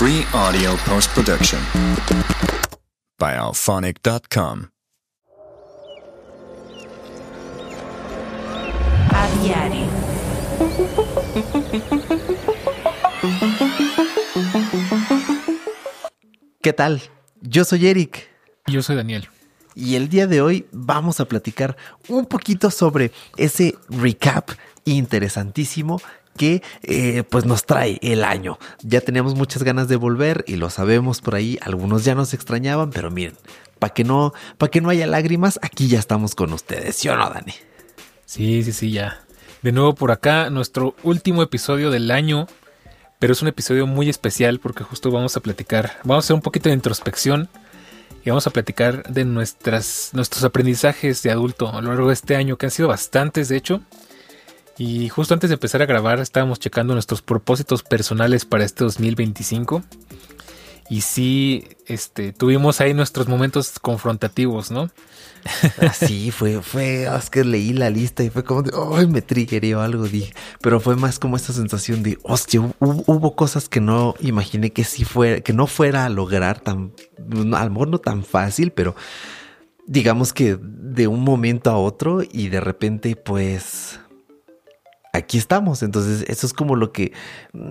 Free audio post-production by alphonic.com. A diario. ¿Qué tal? Yo soy Eric. Yo soy Daniel. Y el día de hoy vamos a platicar un poquito sobre ese recap interesantísimo que pues nos trae el año. Ya teníamos muchas ganas de volver y lo sabemos por ahí. Algunos ya nos extrañaban, pero miren, para que no haya lágrimas, aquí ya estamos con ustedes. ¿Sí o no, Dani? Sí, ya. De nuevo por acá, nuestro último episodio del año. Pero es un episodio muy especial porque justo vamos a platicar. Vamos a hacer un poquito de introspección. Y vamos a platicar de nuestros aprendizajes de adulto a lo largo de este año, que han sido bastantes, de hecho. Y justo antes de empezar a grabar estábamos checando nuestros propósitos personales para este 2025. Y sí, tuvimos ahí nuestros momentos confrontativos, ¿no? Sí, es que leí la lista y fue como de, ¡ay! Me triggeré algo, dije. Pero fue más como esta sensación de, hostia, hubo cosas que no imaginé que que no fuera a lograr a lo mejor no tan fácil, pero digamos que de un momento a otro y de repente, pues aquí estamos. Entonces eso es como lo que,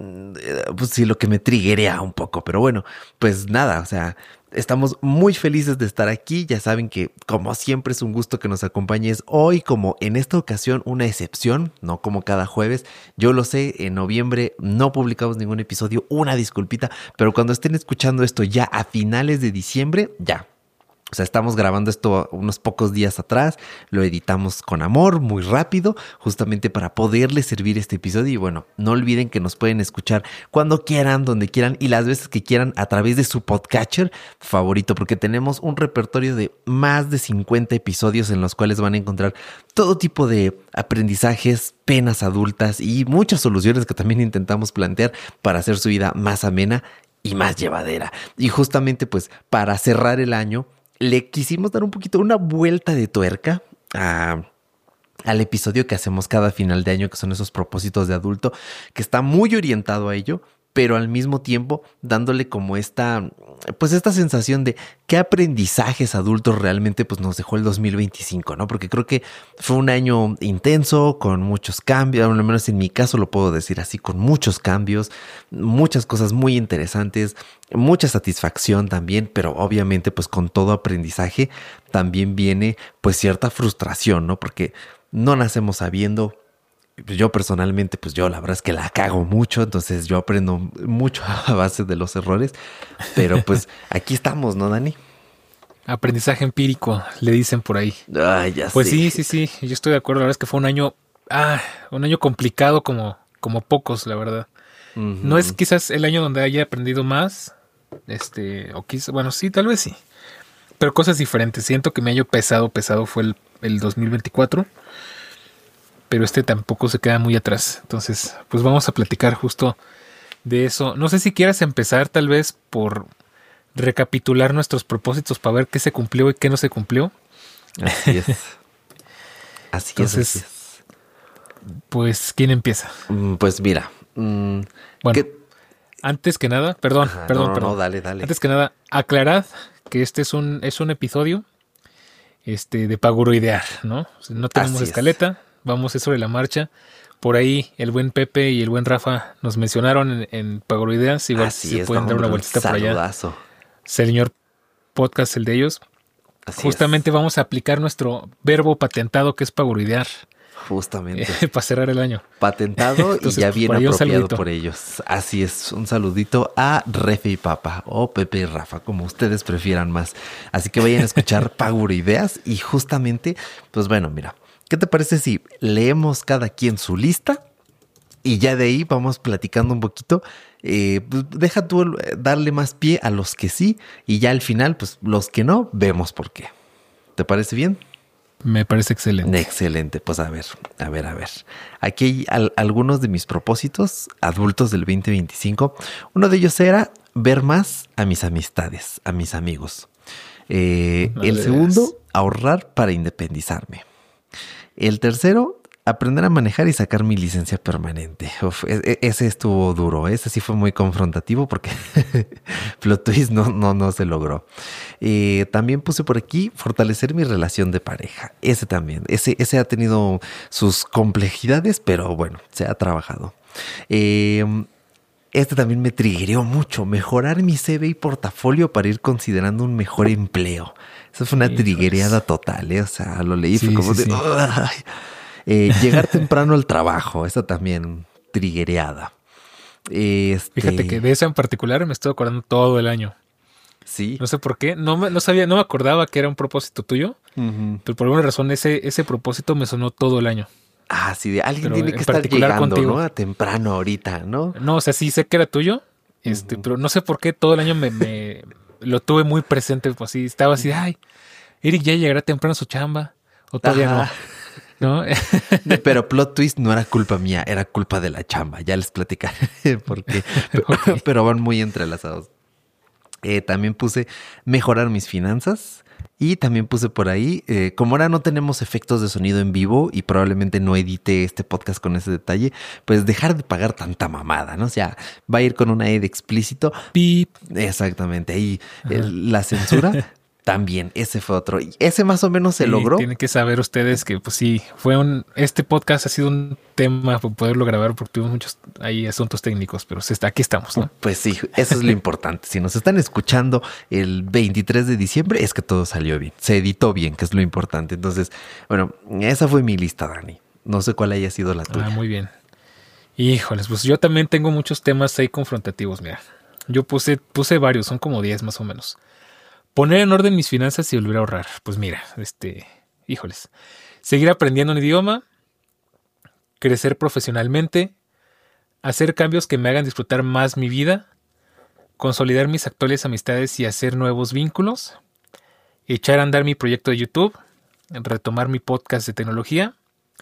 pues sí, lo que me triggerea un poco. Pero bueno, pues nada, o sea, estamos muy felices de estar aquí. Ya saben que como siempre es un gusto que nos acompañes hoy, como en esta ocasión una excepción, no como cada jueves. Yo lo sé, en noviembre no publicamos ningún episodio, una disculpita, pero cuando estén escuchando esto ya a finales de diciembre, ya. O sea, estamos grabando esto unos pocos días atrás, lo editamos con amor, muy rápido, justamente para poderles servir este episodio. Y bueno, no olviden que nos pueden escuchar cuando quieran, donde quieran y las veces que quieran a través de su podcatcher favorito, porque tenemos un repertorio de más de 50 episodios en los cuales van a encontrar todo tipo de aprendizajes, penas adultas y muchas soluciones que también intentamos plantear para hacer su vida más amena y más llevadera. Y justamente pues para cerrar el año, le quisimos dar un poquito una vuelta de tuerca al episodio que hacemos cada final de año, que son esos propósitos de adulto, que está muy orientado a ello, pero al mismo tiempo dándole como esta sensación de qué aprendizajes adultos realmente pues nos dejó el 2025, ¿no? Porque creo que fue un año intenso, con muchos cambios, al menos en mi caso lo puedo decir así, con muchos cambios, muchas cosas muy interesantes, mucha satisfacción también, pero obviamente pues con todo aprendizaje también viene pues cierta frustración, ¿no? Porque no nacemos sabiendo. Yo personalmente, pues yo la verdad es que la cago mucho, entonces yo aprendo mucho a base de los errores, pero pues aquí estamos, ¿no, Dani? Aprendizaje empírico, le dicen por ahí. Ay, ya pues sé. Sí, yo estoy de acuerdo. La verdad es que fue un año complicado como pocos, la verdad. Uh-huh. No es quizás el año donde haya aprendido más, o quizás, bueno, sí, tal vez sí, pero cosas diferentes. Siento que mi año pesado fue el 2024. Pero tampoco se queda muy atrás. Entonces, pues vamos a platicar justo de eso. No sé si quieras empezar tal vez por recapitular nuestros propósitos para ver qué se cumplió y qué no se cumplió. Así es. Así es. Pues, ¿quién empieza? Pues mira. Bueno, antes que nada, perdón. No, dale. Antes que nada, aclarad que este es un episodio de paguroidear, ¿no? O sea, no tenemos escaleta. Vamos sobre la marcha. Por ahí el buen Pepe y el buen Rafa nos mencionaron en Pagoroideas. Igual así se pueden dar una vueltita por allá. Señor Podcast, el de ellos. Así justamente vamos a aplicar nuestro verbo patentado que es pagoroidear. Justamente. Para cerrar el año. Patentado. Entonces, y ya bien apropiado por ellos. Así es. Un saludito a Refe y Papa o Pepe y Rafa, como ustedes prefieran más. Así que vayan a escuchar Pagoroideas y justamente, pues bueno, mira. ¿Qué te parece si leemos cada quien su lista y ya de ahí vamos platicando un poquito? Pues deja tú darle más pie a los que sí y ya al final, pues los que no, vemos por qué. ¿Te parece bien? Me parece excelente. Excelente. Pues a ver. Aquí hay algunos de mis propósitos adultos del 2025. Uno de ellos era ver más a mis amistades, a mis amigos. El segundo, ahorrar para independizarme. El tercero, aprender a manejar y sacar mi licencia permanente. Uf, ese estuvo duro. Ese sí fue muy confrontativo porque plot twist no se logró. También puse por aquí fortalecer mi relación de pareja. Ese también. Ese ha tenido sus complejidades, pero bueno, se ha trabajado. Este también me triggereó mucho. Mejorar mi CV y portafolio para ir considerando un mejor empleo. Esa fue una triggereada total, ¿eh? O sea, lo leí, fue como de... llegar temprano al trabajo. Esa también triggereada. Fíjate que de esa en particular me estoy acordando todo el año. Sí. No sé por qué. No me acordaba que era un propósito tuyo. Pero por alguna razón ese propósito me sonó todo el año. Ah, sí, de alguien tiene que estar llegando, contigo, ¿no? A temprano ahorita, ¿no? No, o sea, sí sé que era tuyo, pero no sé por qué todo el año me lo tuve muy presente, pues así, estaba así, ay, Eric ya llegará temprano a su chamba, o todavía no. Pero plot twist no era culpa mía, era culpa de la chamba, ya les platicaré por qué, okay. Pero van muy entrelazados. También puse mejorar mis finanzas. Y también puse por ahí, como ahora no tenemos efectos de sonido en vivo y probablemente no edite este podcast con ese detalle, pues dejar de pagar tanta mamada, ¿no? O sea, va a ir con una E de explícito. Pip. Exactamente. Ahí la censura también. Ese fue otro. Y ese más o menos se logró. Tienen que saber ustedes que, pues sí, este podcast ha sido un tema para poderlo grabar porque tuvimos muchos ahí asuntos técnicos, pero aquí estamos, ¿no? Pues sí, eso es lo importante. Si nos están escuchando el 23 de diciembre, es que todo salió bien. Se editó bien, que es lo importante. Entonces, bueno, esa fue mi lista, Dani. No sé cuál haya sido la tuya. Ah, muy bien. Híjoles, pues yo también tengo muchos temas ahí confrontativos, mira. Yo puse varios, son como 10 más o menos. Poner en orden mis finanzas y volver a ahorrar. Pues mira, híjoles. Seguir aprendiendo un idioma, crecer profesionalmente, hacer cambios que me hagan disfrutar más mi vida, consolidar mis actuales amistades y hacer nuevos vínculos, echar a andar mi proyecto de YouTube, retomar mi podcast de tecnología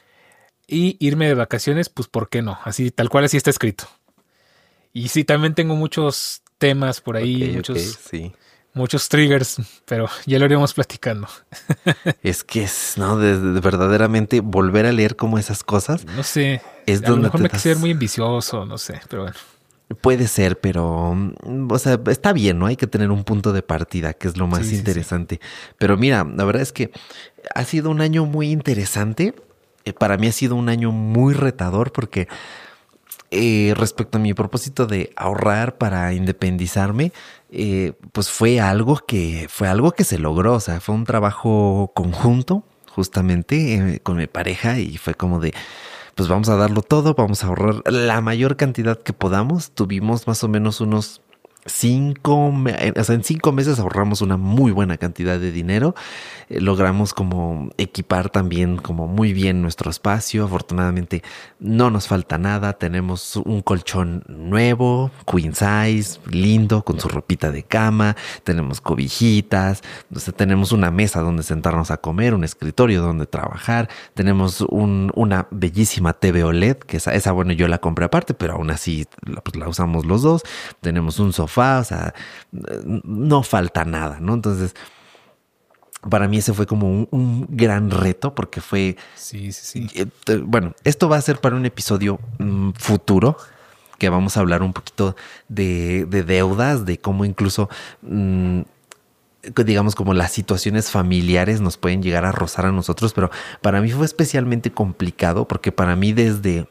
y irme de vacaciones, pues ¿por qué no? Así, tal cual así está escrito. Y sí, también tengo muchos temas por ahí, muchos triggers, pero ya lo iremos platicando. Es que de verdaderamente volver a leer como esas cosas. No sé, es a lo mejor me quise ver muy ambicioso, no sé, pero bueno. Puede ser, pero, o sea, está bien, ¿no? Hay que tener un punto de partida, que es lo más interesante. Sí. Pero mira, la verdad es que ha sido un año muy interesante. Para mí ha sido un año muy retador porque respecto a mi propósito de ahorrar para independizarme, pues fue algo que se logró. O sea, fue un trabajo conjunto justamente con mi pareja y fue como de, pues vamos a darlo todo, vamos a ahorrar la mayor cantidad que podamos. Tuvimos más o menos unos 5 meses ahorramos una muy buena cantidad de dinero. Logramos como equipar también como muy bien nuestro espacio. Afortunadamente no nos falta nada. Tenemos un colchón nuevo, queen size, lindo, con su ropita de cama. Tenemos cobijitas. O sea, tenemos una mesa donde sentarnos a comer, un escritorio donde trabajar. Tenemos una bellísima TV OLED, que esa bueno, yo la compré aparte, pero aún así pues, la usamos los dos. Tenemos un sofá. O sea, no falta nada, ¿no? Entonces, para mí ese fue como un gran reto porque fue... Sí. Bueno, esto va a ser para un episodio futuro que vamos a hablar un poquito de deudas, de cómo incluso... digamos como las situaciones familiares nos pueden llegar a rozar a nosotros, pero para mí fue especialmente complicado porque para mí desde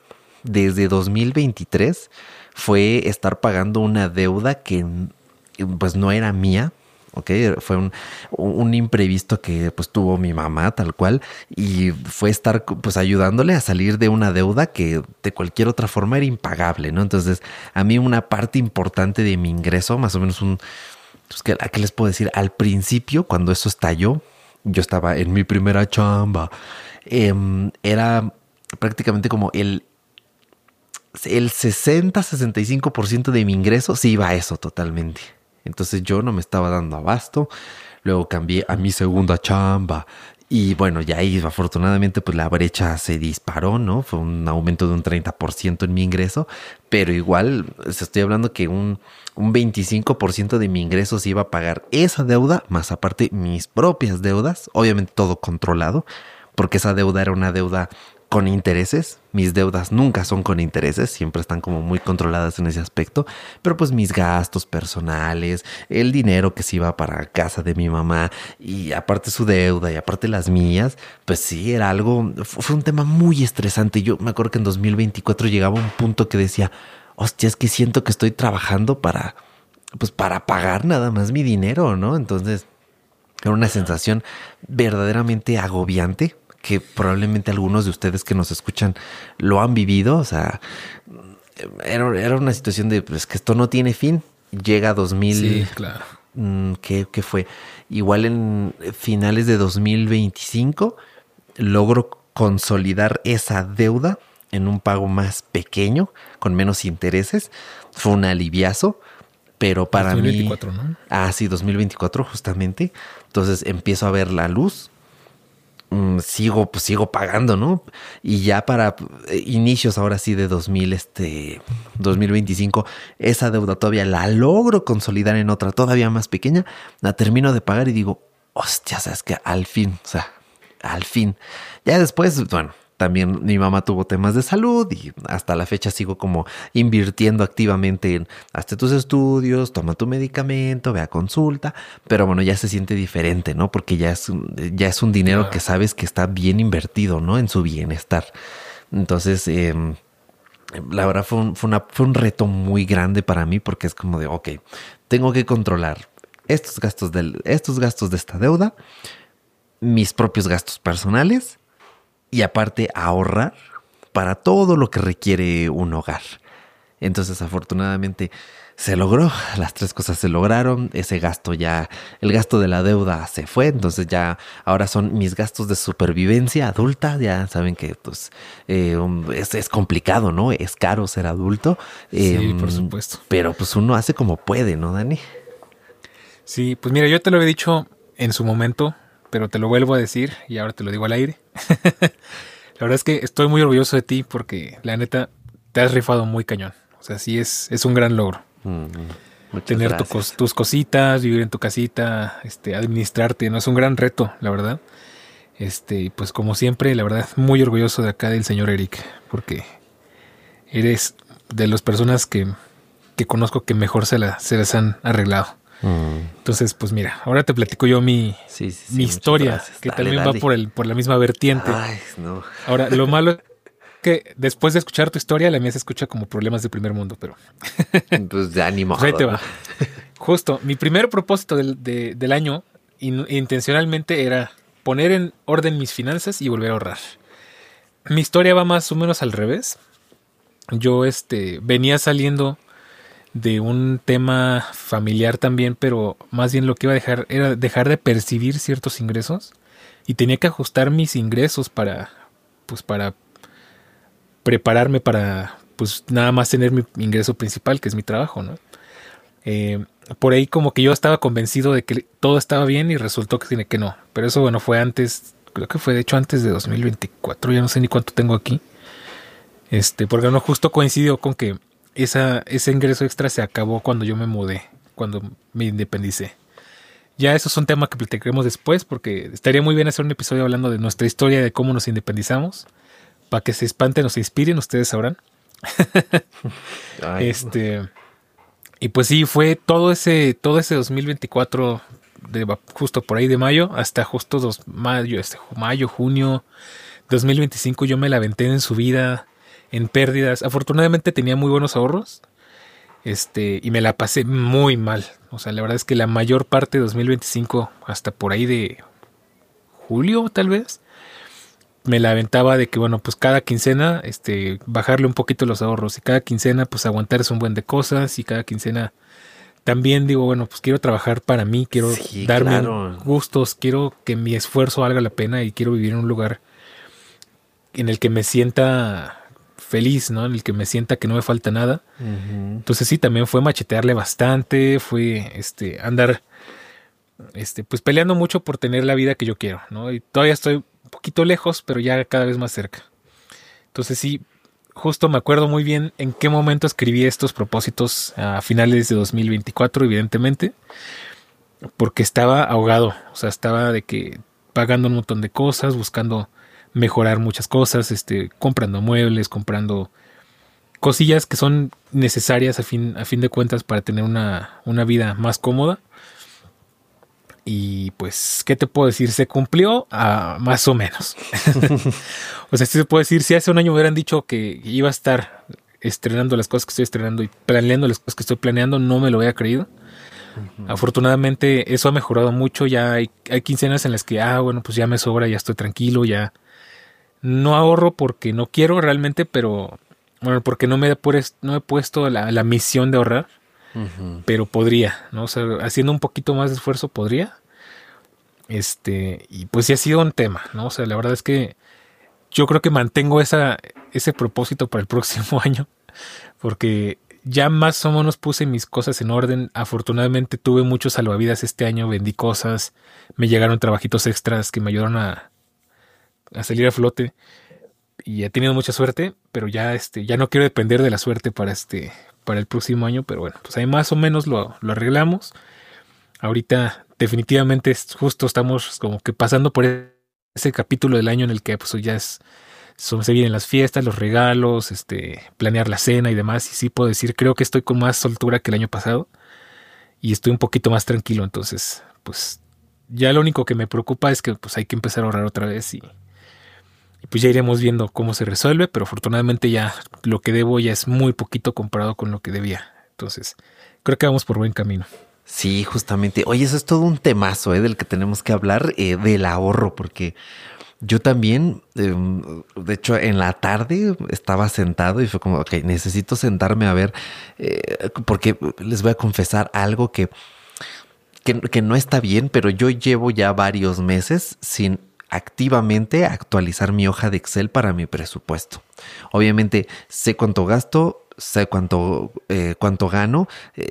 2023 fue estar pagando una deuda que pues no era mía, ¿ok? Fue un imprevisto que pues tuvo mi mamá tal cual y fue estar pues ayudándole a salir de una deuda que de cualquier otra forma era impagable, ¿no? Entonces a mí una parte importante de mi ingreso, más o menos pues, ¿qué les puedo decir? Al principio cuando eso estalló, yo estaba en mi primera chamba, era prácticamente como el 60-65% de mi ingreso se iba a eso totalmente. Entonces yo no me estaba dando abasto. Luego cambié a mi segunda chamba. Y bueno, ya ahí afortunadamente pues la brecha se disparó, ¿no? Fue un aumento de un 30% en mi ingreso. Pero igual estoy hablando que un 25% de mi ingreso se iba a pagar esa deuda, más aparte mis propias deudas. Obviamente todo controlado, porque esa deuda era una deuda con intereses. Mis deudas nunca son con intereses, siempre están como muy controladas en ese aspecto. Pero pues mis gastos personales, el dinero que se iba para casa de mi mamá y aparte su deuda y aparte las mías, pues sí, era algo, fue un tema muy estresante. Yo me acuerdo que en 2024 llegaba un punto que decía, hostia, es que siento que estoy trabajando para pagar nada más mi dinero, ¿no? Entonces era una sensación verdaderamente agobiante, que probablemente algunos de ustedes que nos escuchan lo han vivido. O sea, era una situación de pues que esto no tiene fin. Llega 2000. Sí, claro. ¿Qué fue? Igual en finales de 2025 logro consolidar esa deuda en un pago más pequeño, con menos intereses. Fue un aliviazo. Pero para 2024, mí... ¿no? Ah, sí, 2024 justamente. Entonces empiezo a ver la luz. Sigo pagando, ¿no? Y ya para inicios ahora sí de 2025, esa deuda todavía la logro consolidar en otra todavía más pequeña. La termino de pagar y digo, hostia, sabes que al fin. Ya después, bueno, también mi mamá tuvo temas de salud y hasta la fecha sigo como invirtiendo activamente en hazte tus estudios, toma tu medicamento, ve a consulta, pero bueno, ya se siente diferente, ¿no? Porque ya es un dinero que sabes que está bien invertido, ¿no? En su bienestar. Entonces, la verdad fue un reto muy grande para mí porque es como de, ok, tengo que controlar estos gastos de esta deuda, mis propios gastos personales, y aparte ahorrar para todo lo que requiere un hogar. Entonces afortunadamente se logró, las tres cosas se lograron, el gasto de la deuda se fue, entonces ya ahora son mis gastos de supervivencia adulta. Ya saben que pues es complicado, ¿no? Es caro ser adulto. Sí, por supuesto. Pero pues uno hace como puede, ¿no, Dani? Sí, pues mira, yo te lo había dicho en su momento, pero te lo vuelvo a decir y ahora te lo digo al aire. La verdad es que estoy muy orgulloso de ti porque la neta te has rifado muy cañón. O sea, sí es un gran logro. Tener tus cositas, vivir en tu casita, administrarte, ¿no? Es un gran reto, la verdad. Pues como siempre, la verdad, muy orgulloso de acá del señor Eric, porque eres de las personas que conozco que mejor se las han arreglado. Entonces, pues mira, ahora te platico yo mi historia, que dale, también dale. Va por la misma vertiente. Ay, no. Ahora, lo malo es que después de escuchar tu historia, la mía se escucha como problemas de primer mundo, pero... Pues de ánimo. Pues ahí te va. Justo, mi primer propósito del año, intencionalmente, era poner en orden mis finanzas y volver a ahorrar. Mi historia va más o menos al revés. Yo venía saliendo de un tema familiar también, pero más bien lo que iba a dejar era dejar de percibir ciertos ingresos y tenía que ajustar mis ingresos para prepararme para pues nada más tener mi ingreso principal, que es mi trabajo, ¿no? Por ahí como que yo estaba convencido de que todo estaba bien y resultó que no, pero eso bueno fue antes, creo que fue de hecho antes de 2024, ya no sé ni cuánto tengo aquí, porque no justo coincidió con que ese ingreso extra se acabó cuando yo me mudé, cuando me independicé. Ya eso es un tema que platicaremos después, porque estaría muy bien hacer un episodio hablando de nuestra historia, de cómo nos independizamos, para que se espanten o se inspiren, ustedes sabrán. Ay, y pues sí, fue todo ese 2024, justo por ahí de mayo, hasta justo mayo, junio 2025, yo me la aventé en subida, en pérdidas. Afortunadamente tenía muy buenos ahorros. Y me la pasé muy mal. O sea, la verdad es que la mayor parte de 2025, hasta por ahí de julio, tal vez, me la aventaba de que, bueno, pues cada quincena, bajarle un poquito los ahorros. Y cada quincena, pues aguantarse un buen de cosas. Y cada quincena también digo, bueno, pues quiero trabajar para mí. Quiero darme gustos. Quiero que mi esfuerzo valga la pena. Y quiero vivir en un lugar en el que me sienta feliz, ¿no? En el que me sienta que no me falta nada. Uh-huh. Entonces sí, también fue machetearle bastante, fue andar pues peleando mucho por tener la vida que yo quiero, ¿no? Y todavía estoy un poquito lejos, pero ya cada vez más cerca. Entonces sí, justo me acuerdo muy bien en qué momento escribí estos propósitos a finales de 2024, evidentemente, porque estaba ahogado, o sea, estaba de que pagando un montón de cosas, buscando mejorar muchas cosas, comprando muebles, comprando cosillas que son necesarias a fin de cuentas para tener una vida más cómoda. Y pues, ¿qué te puedo decir? Se cumplió más o menos. O sea, sí se puede decir, si hace un año me hubieran dicho que iba a estar estrenando las cosas que estoy estrenando y planeando las cosas que estoy planeando, no me lo hubiera creído. Afortunadamente eso ha mejorado mucho. Ya hay quincenas en las que, bueno, pues ya me sobra, ya estoy tranquilo, ya no ahorro porque no quiero realmente, pero bueno, porque no me he puesto la misión de ahorrar. Pero podría, ¿no? O sea, haciendo un poquito más de esfuerzo podría. Y pues sí ha sido un tema, ¿no? O sea, la verdad es que yo creo que mantengo ese propósito para el próximo año, porque ya más o menos puse mis cosas en orden. Afortunadamente tuve muchos salvavidas este año, vendí cosas, me llegaron trabajitos extras que me ayudaron a salir a flote. Y he tenido mucha suerte, pero ya no quiero depender de la suerte para el próximo año, pero bueno, pues ahí más o menos lo arreglamos. Ahorita definitivamente justo estamos como que pasando por ese capítulo del año en el que pues ya se vienen las fiestas, los regalos, planear la cena y demás, y sí puedo decir, creo que estoy con más soltura que el año pasado y estoy un poquito más tranquilo. Entonces pues ya lo único que me preocupa es que pues hay que empezar a ahorrar otra vez y pues ya iremos viendo cómo se resuelve, pero afortunadamente ya lo que debo ya es muy poquito comparado con lo que debía. Entonces, creo que vamos por buen camino. Sí, justamente. Oye, eso es todo un temazo, del que tenemos que hablar, del ahorro, porque yo también, de hecho, en la tarde estaba sentado y fue como, ok, necesito sentarme a ver, porque les voy a confesar algo que no está bien, pero yo llevo ya varios meses sin activamente actualizar mi hoja de Excel para mi presupuesto. Obviamente sé cuánto gasto, sé cuánto gano,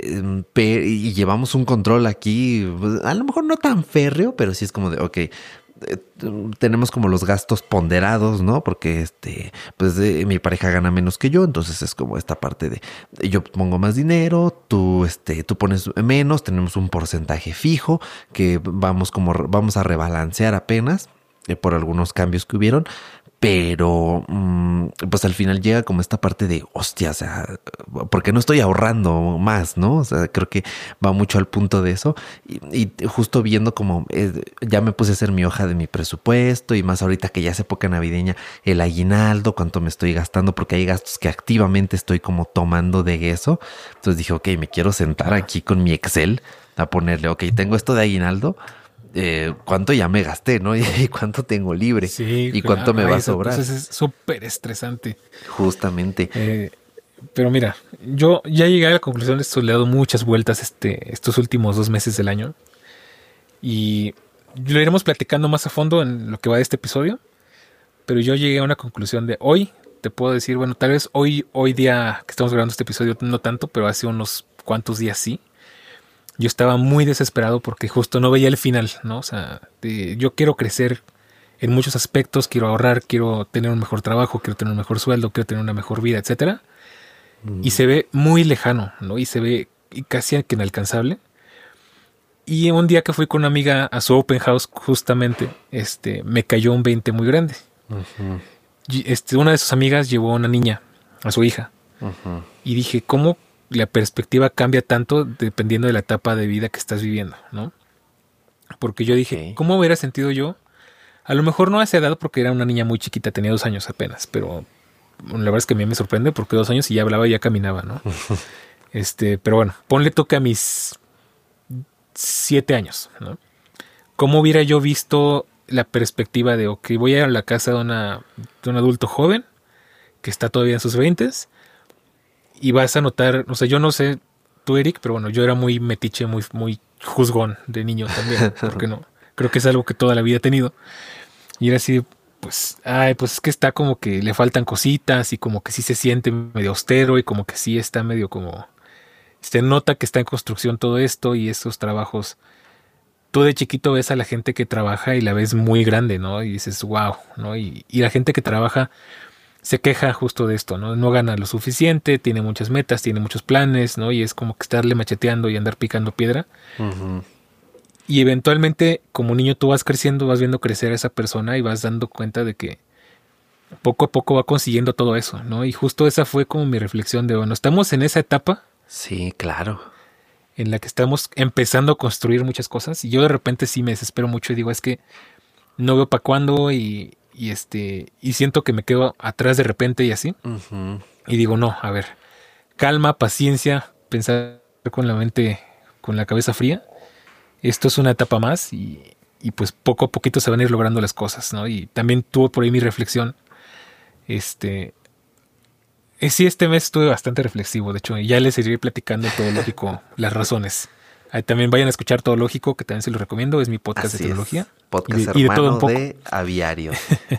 y llevamos un control aquí, a lo mejor no tan férreo, pero sí es como de, ok, tenemos como los gastos ponderados, ¿no? Porque pues mi pareja gana menos que yo, entonces es como esta parte de yo pongo más dinero, tú pones menos, tenemos un porcentaje fijo que vamos a rebalancear apenas por algunos cambios que hubieron, pero pues al final llega como esta parte de hostia, o sea, ¿por qué no estoy ahorrando más, no? O sea, creo que va mucho al punto de eso y justo viendo como ya me puse a hacer mi hoja de mi presupuesto y más ahorita que ya es época navideña, el aguinaldo, cuánto me estoy gastando, porque hay gastos que activamente estoy como tomando de eso. Entonces dije, ok, me quiero sentar aquí con mi Excel a ponerle, ok, tengo esto de aguinaldo, cuánto ya me gasté, ¿no? Y cuánto tengo libre, sí, y cuánto me va a sobrar. Entonces es súper estresante. Justamente. Pero mira, yo ya llegué a la conclusión de esto, le he dado muchas vueltas estos últimos 2 meses del año. Y lo iremos platicando más a fondo en lo que va de este episodio. Pero yo llegué a una conclusión de hoy, te puedo decir, bueno, tal vez hoy día que estamos grabando este episodio no tanto, pero hace unos cuantos días sí. Yo estaba muy desesperado porque justo no veía el final, ¿no? O sea, yo quiero crecer en muchos aspectos, quiero ahorrar, quiero tener un mejor trabajo, quiero tener un mejor sueldo, quiero tener una mejor vida, etcétera. Y se ve muy lejano, ¿no? Y se ve casi que inalcanzable. Y un día que fui con una amiga a su open house, justamente, me cayó un 20 muy grande. Uh-huh. Y una de sus amigas llevó a una niña, a su hija. Uh-huh. Y dije, ¿cómo la perspectiva cambia tanto dependiendo de la etapa de vida que estás viviendo, ¿no? Porque yo dije, ¿cómo hubiera sentido yo? A lo mejor no a esa edad porque era una niña muy chiquita, tenía 2 años apenas, pero la verdad es que a mí me sorprende porque 2 años y ya hablaba y ya caminaba, ¿no? Pero bueno, ponle toque a mis 7 años, ¿no? ¿Cómo hubiera yo visto la perspectiva de, ok, voy a ir a la casa de un adulto joven que está todavía en sus 20s y vas a notar, o sea, yo no sé tú, Eric, pero bueno, yo era muy metiche, muy, muy juzgón de niño también, porque no, creo que es algo que toda la vida he tenido. Y era así, pues es que está como que le faltan cositas y como que sí se siente medio austero y como que sí está medio como, se nota que está en construcción todo esto y esos trabajos. Tú de chiquito ves a la gente que trabaja y la ves muy grande, ¿no? Y dices, wow, ¿no? Y la gente que trabaja se queja justo de esto, ¿no? No gana lo suficiente, tiene muchas metas, tiene muchos planes, ¿no? Y es como que estarle macheteando y andar picando piedra. Uh-huh. Y eventualmente, como niño, tú vas creciendo, vas viendo crecer a esa persona y vas dando cuenta de que poco a poco va consiguiendo todo eso, ¿no? Y justo esa fue como mi reflexión de, bueno, estamos en esa etapa. Sí, claro. En la que estamos empezando a construir muchas cosas. Y yo de repente sí me desespero mucho y digo, es que no veo para cuándo y siento que me quedo atrás de repente y así. Uh-huh. Y digo, no, a ver, calma, paciencia, pensar con la mente, con la cabeza fría. Esto es una etapa más y pues poco a poquito se van a ir logrando las cosas, ¿no? Y también tuve por ahí mi reflexión. Sí, este mes estuve bastante reflexivo, de hecho, y ya les seguiré platicando Todo Lógico las razones. Ahí también vayan a escuchar Todo Lógico, que también se los recomiendo, es mi podcast Así de teología. Es. Podcast y de todo hermano un poco. de Aviario.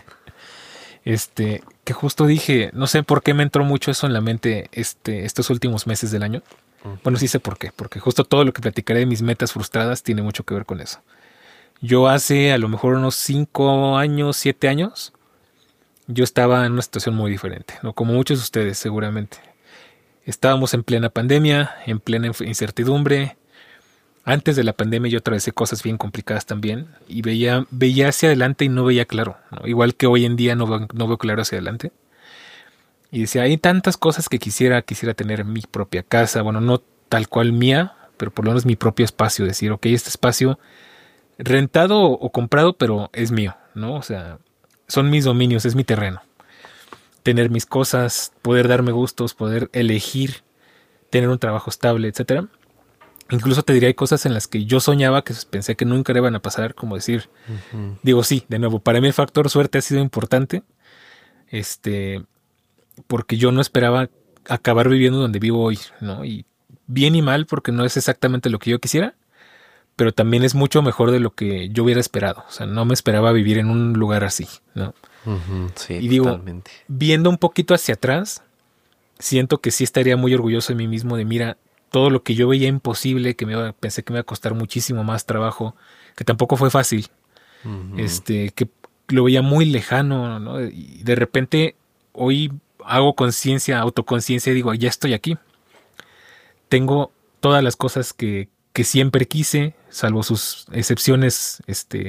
Que justo dije, no sé por qué me entró mucho eso en la mente estos últimos meses del año. Uh-huh. Bueno, sí sé por qué, porque justo todo lo que platicaré de mis metas frustradas tiene mucho que ver con eso. Yo hace a lo mejor unos 5 años, 7 años, yo estaba en una situación muy diferente, ¿no? Como muchos de ustedes seguramente. Estábamos en plena pandemia, en plena incertidumbre. Antes de la pandemia yo atravesé cosas bien complicadas también y veía hacia adelante y no veía claro, ¿no? Igual que hoy en día no veo claro hacia adelante. Y decía, hay tantas cosas que quisiera tener mi propia casa, bueno, no tal cual mía, pero por lo menos mi propio espacio, decir, ok, este espacio rentado o comprado, pero es mío, ¿no? O sea, son mis dominios, es mi terreno. Tener mis cosas, poder darme gustos, poder elegir, tener un trabajo estable, etcétera. Incluso te diría, hay cosas en las que yo soñaba que pensé que nunca iban a pasar, como decir, uh-huh. Digo, sí, de nuevo, para mí el factor suerte ha sido importante, porque yo no esperaba acabar viviendo donde vivo hoy, ¿no? Y bien y mal, porque no es exactamente lo que yo quisiera, pero también es mucho mejor de lo que yo hubiera esperado. O sea, no me esperaba vivir en un lugar así, ¿no? Uh-huh, sí, y digo, totalmente. Viendo un poquito hacia atrás, siento que sí estaría muy orgulloso de mí mismo de, mira, todo lo que yo veía imposible, pensé que me iba a costar muchísimo más trabajo, que tampoco fue fácil, uh-huh. Que lo veía muy lejano, ¿no? Y de repente hoy hago autoconciencia y digo, ya estoy aquí. Tengo todas las cosas que siempre quise, salvo sus excepciones,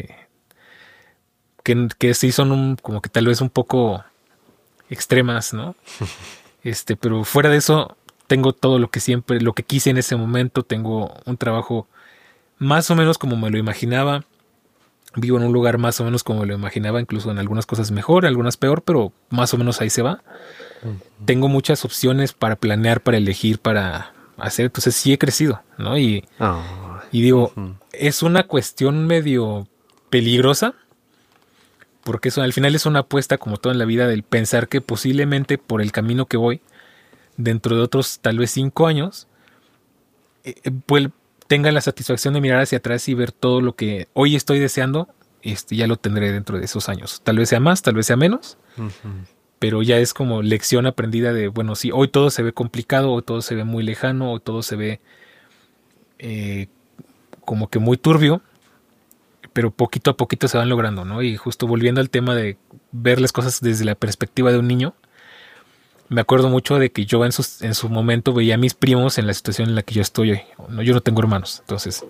que sí son como que tal vez un poco extremas, ¿no? Pero fuera de eso, tengo todo lo que quise en ese momento, tengo un trabajo más o menos como me lo imaginaba, vivo en un lugar más o menos como me lo imaginaba, incluso en algunas cosas mejor, algunas peor, pero más o menos ahí se va. Uh-huh. Tengo muchas opciones para planear, para elegir, para hacer, entonces sí he crecido, ¿no? Y digo, uh-huh. Es una cuestión medio peligrosa, porque eso al final es una apuesta, como todo en la vida, del pensar que posiblemente por el camino que voy, dentro de otros tal vez 5 años, pues tenga la satisfacción de mirar hacia atrás y ver todo lo que hoy estoy deseando, ya lo tendré dentro de esos años. Tal vez sea más, tal vez sea menos, uh-huh. Pero ya es como lección aprendida de, bueno, sí, hoy todo se ve complicado, hoy todo se ve muy lejano, hoy todo se ve como que muy turbio, pero poquito a poquito se van logrando, ¿no? Y justo volviendo al tema de ver las cosas desde la perspectiva de un niño, me acuerdo mucho de que yo en su momento veía a mis primos en la situación en la que yo estoy hoy. No, yo no tengo hermanos, entonces,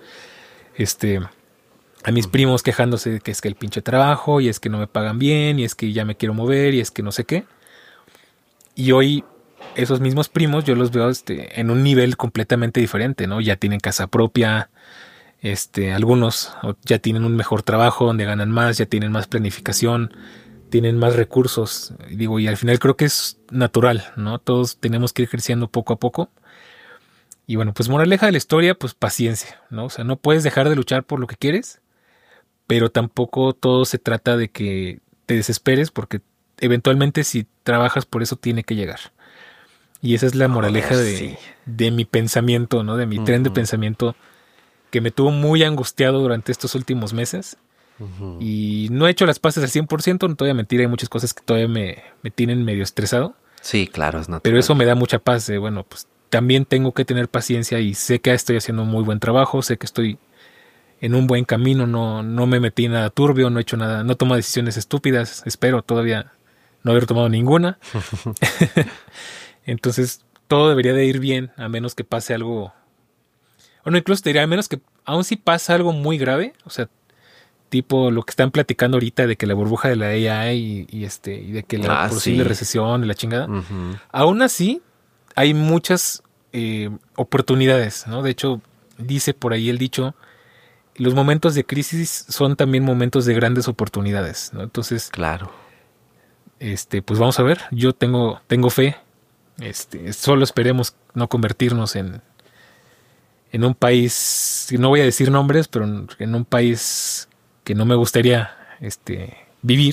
a mis primos quejándose de que es que el pinche trabajo, y es que no me pagan bien, y es que ya me quiero mover, y es que no sé qué. Y hoy esos mismos primos yo los veo en un nivel completamente diferente, ¿no? Ya tienen casa propia, algunos ya tienen un mejor trabajo donde ganan más, ya tienen más planificación, tienen más recursos. Y al final creo que es natural, ¿no? Todos tenemos que ir creciendo poco a poco. Y bueno, pues moraleja de la historia, pues paciencia, ¿no? O sea, no puedes dejar de luchar por lo que quieres, pero tampoco todo se trata de que te desesperes, porque eventualmente si trabajas por eso tiene que llegar. Y esa es la moraleja de mi pensamiento, ¿no? De mi tren de pensamiento, que me tuvo muy angustiado durante estos últimos meses. Uh-huh. Y no he hecho las paces al 100%, no te voy a mentir, hay muchas cosas que todavía me tienen medio estresado. Sí, claro, es natural. Pero eso me da mucha paz de, bueno, pues también tengo que tener paciencia y sé que estoy haciendo un muy buen trabajo, sé que estoy en un buen camino, no me metí en nada turbio, no he hecho nada, no tomo decisiones estúpidas, espero todavía no haber tomado ninguna. Entonces todo debería de ir bien, a menos que pase algo, bueno, incluso te diría, a menos que aún si pasa algo muy grave, o sea, tipo lo que están platicando ahorita de que la burbuja de la AI y de que la posible recesión y la chingada. Aún así, hay muchas oportunidades, ¿no? De hecho, dice por ahí el dicho, los momentos de crisis son también momentos de grandes oportunidades, ¿no? Entonces, claro. Pues vamos a ver. Yo tengo fe. Solo esperemos no convertirnos en un país, no voy a decir nombres, pero en un país que no me gustaría vivir.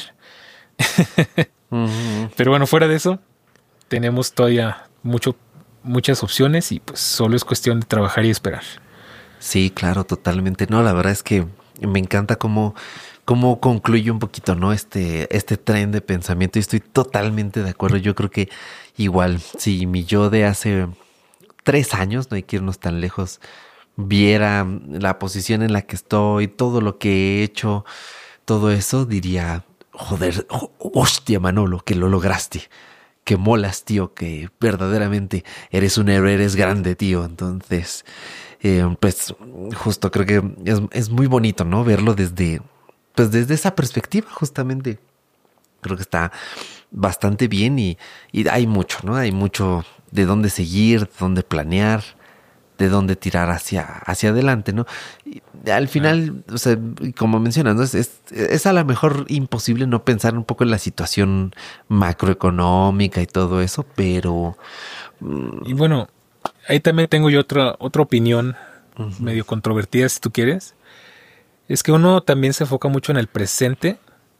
Pero bueno, fuera de eso, tenemos todavía muchas opciones y pues solo es cuestión de trabajar y esperar. Sí, claro, totalmente. No, la verdad es que me encanta cómo concluye un poquito, ¿no? Este tren de pensamiento y estoy totalmente de acuerdo. Yo creo que igual, si mi yo de hace 3 años, no hay que irnos tan lejos, viera la posición en la que estoy, todo lo que he hecho, todo eso, diría, joder, hostia, Manolo, que lo lograste. Que molas, tío, que verdaderamente eres un héroe, eres grande, tío. Entonces, pues justo creo que es muy bonito, ¿no? Verlo desde esa perspectiva, justamente. Creo que está bastante bien y hay mucho, ¿no? Hay mucho de dónde seguir, de dónde planear, de dónde tirar hacia adelante, ¿no? Y al final, o sea, como mencionas, ¿no? Es a lo mejor imposible no pensar un poco en la situación macroeconómica y todo eso, pero... Y bueno, ahí también tengo yo otra opinión medio controvertida, si tú quieres. Es que uno también se enfoca mucho en el presente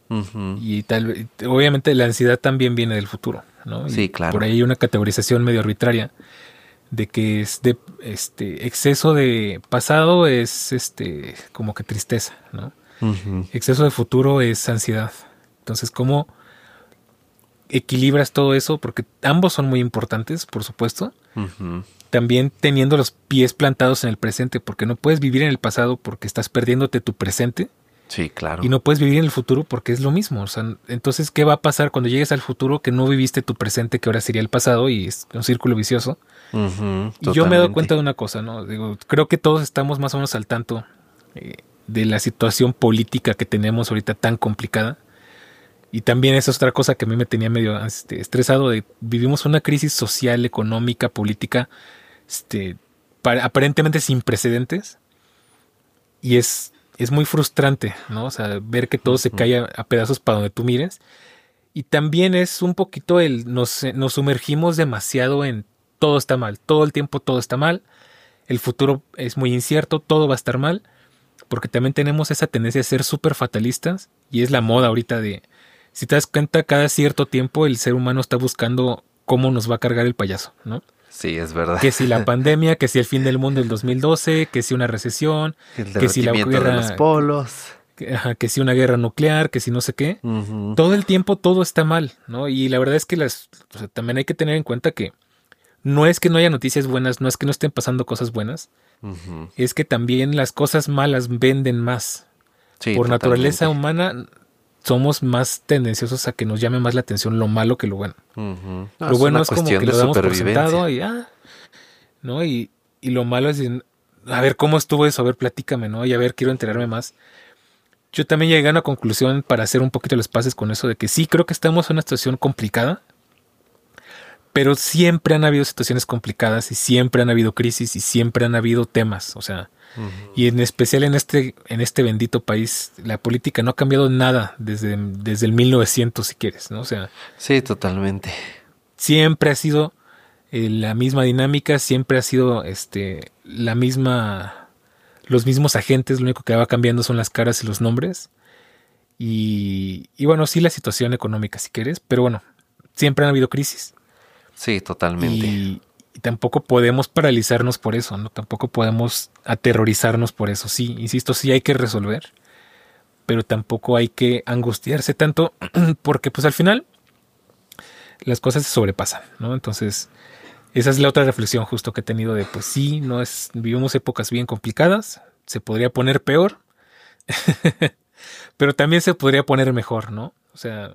y obviamente la ansiedad también viene del futuro, ¿no? Sí, y claro. Por ahí hay una categorización medio arbitraria de que es de exceso de pasado es como que tristeza, ¿no? Exceso de futuro es ansiedad. Entonces, ¿cómo equilibras todo eso? Porque ambos son muy importantes, por supuesto. También teniendo los pies plantados en el presente, porque no puedes vivir en el pasado porque estás perdiéndote tu presente. Sí, claro. Y no puedes vivir en el futuro porque es lo mismo. O sea, entonces, ¿qué va a pasar cuando llegues al futuro que no viviste tu presente, que ahora sería el pasado? Y es un círculo vicioso. Y yo me he dado cuenta de una cosa, ¿no? Digo, creo que todos estamos más o menos al tanto de la situación política que tenemos ahorita tan complicada. Y también esa es otra cosa que a mí me tenía medio estresado. Vivimos una crisis social, económica, política, aparentemente sin precedentes. Y es muy frustrante, ¿no? O sea, ver que todo se cae a pedazos para donde tú mires. Y también es un poquito nos sumergimos demasiado en todo está mal. Todo el tiempo todo está mal. El futuro es muy incierto. Todo va a estar mal. Porque también tenemos esa tendencia a ser súper fatalistas. Y es la moda ahorita si te das cuenta, cada cierto tiempo el ser humano está buscando cómo nos va a cargar el payaso, ¿no? Sí, es verdad. Que si la pandemia, que si el fin del mundo del 2012, que si una recesión, que si la guerra de los polos, que si una guerra nuclear, que si no sé qué. Todo el tiempo todo está mal, ¿no? Y la verdad es que también hay que tener en cuenta que no es que no haya noticias buenas, no es que no estén pasando cosas buenas, es que también las cosas malas venden más. Sí, por totalmente. Naturaleza humana somos más tendenciosos a que nos llame más la atención lo malo que lo bueno. No, lo bueno es como que lo damos por supervivencia. sentado y ¿no? Y lo malo es a ver cómo estuvo eso, a ver, platícame, ¿no? Y a ver, quiero enterarme más. Yo también llegué a una conclusión para hacer un poquito los pases con eso de que sí, creo que estamos en una situación complicada, pero siempre han habido situaciones complicadas y siempre han habido crisis y siempre han habido temas, o sea, y en especial en este bendito país, la política no ha cambiado nada desde el 1900, si quieres, ¿no? O sea, sí, totalmente. Siempre ha sido la misma dinámica, siempre ha sido los mismos agentes, lo único que va cambiando son las caras y los nombres. Y bueno, sí la situación económica, si quieres, pero bueno, siempre han habido crisis. Sí, totalmente. Y tampoco podemos paralizarnos por eso, ¿no? Tampoco podemos aterrorizarnos por eso. Sí, insisto, sí hay que resolver, pero tampoco hay que angustiarse tanto porque pues al final las cosas se sobrepasan, ¿no? Entonces, esa es la otra reflexión justo que he tenido de pues sí, vivimos épocas bien complicadas, se podría poner peor, pero también se podría poner mejor, ¿no? O sea,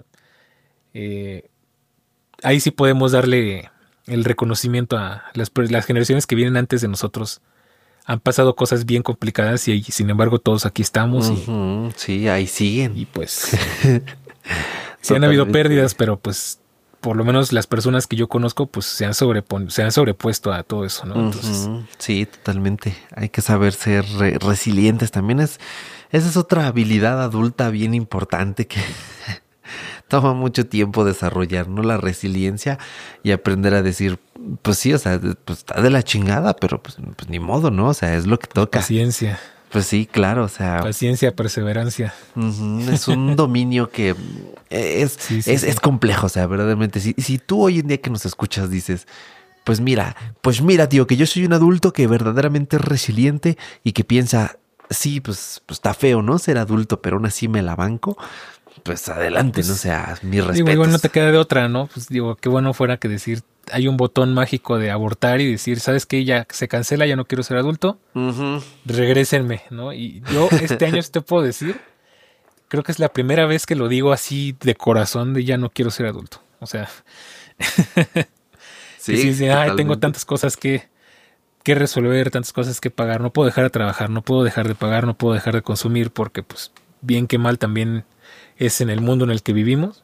ahí sí podemos darle el reconocimiento a las generaciones que vienen antes de nosotros. han pasado cosas bien complicadas y sin embargo todos aquí estamos. Sí, ahí siguen. Y pues sí han habido pérdidas, pero pues por lo menos las personas que yo conozco pues se han sobrepuesto a todo eso, ¿no? Entonces, sí, totalmente. Hay que saber ser resilientes. También esa es otra habilidad adulta bien importante que toma mucho tiempo desarrollar, ¿no? La resiliencia y aprender a decir, pues sí, o sea, pues está de la chingada, pero pues ni modo, ¿no? O sea, es lo que toca. paciencia. Pues sí, claro, o sea. Paciencia, perseverancia. Es un dominio que es complejo, o sea, verdaderamente. Si tú hoy en día que nos escuchas dices, pues mira, tío, que yo soy un adulto que verdaderamente es resiliente y que piensa, sí, pues está feo, ¿no? Ser adulto, pero aún así me la banco. Pues adelante, pues, ¿no? O sea, mi respeto. Igual no te queda de otra, ¿no? Pues digo, qué bueno fuera que decir, hay un botón mágico de abortar y decir, ¿sabes qué? Ya se cancela, ya no quiero ser adulto. Regrésenme, ¿no? Y yo este año te puedo decir, creo que es la primera vez que lo digo así de corazón de ya no quiero ser adulto. O sea, sí, tengo tantas cosas que resolver, tantas cosas que pagar, no puedo dejar de trabajar, no puedo dejar de pagar, no puedo dejar de consumir porque pues bien que mal también es en el mundo en el que vivimos.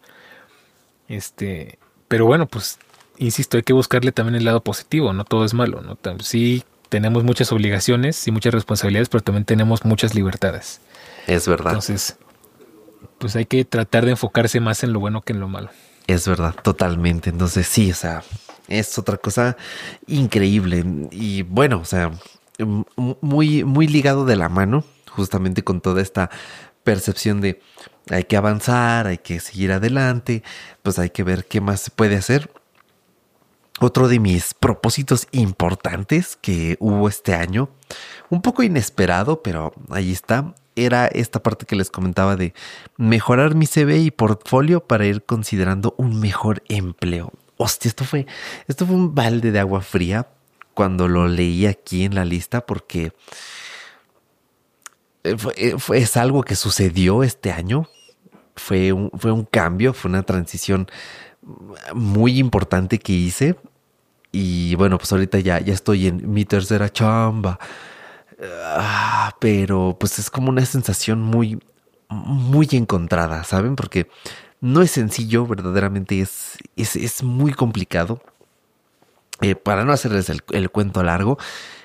Pero bueno, pues insisto, hay que buscarle también el lado positivo, no todo es malo, ¿no? Sí, tenemos muchas obligaciones y muchas responsabilidades, pero también tenemos muchas libertades. Es verdad. Entonces, pues hay que tratar de enfocarse más en lo bueno que en lo malo. Es verdad, totalmente. Entonces, sí, o sea, es otra cosa increíble. Y bueno, o sea, muy, muy ligado de la mano, justamente con toda esta percepción de hay que avanzar, hay que seguir adelante, pues hay que ver qué más se puede hacer. Otro de mis propósitos importantes que hubo este año, un poco inesperado, pero ahí está, era esta parte que les comentaba de mejorar mi CV y portfolio para ir considerando un mejor empleo. Hostia, esto fue un balde de agua fría cuando lo leí aquí en la lista porque es algo que sucedió este año. Fue un cambio, fue una transición muy importante que hice. Y bueno, pues ahorita ya estoy en mi tercera chamba. Pero pues es como una sensación muy, muy encontrada, ¿saben? Porque no es sencillo, verdaderamente es muy complicado. Para no hacerles el cuento largo,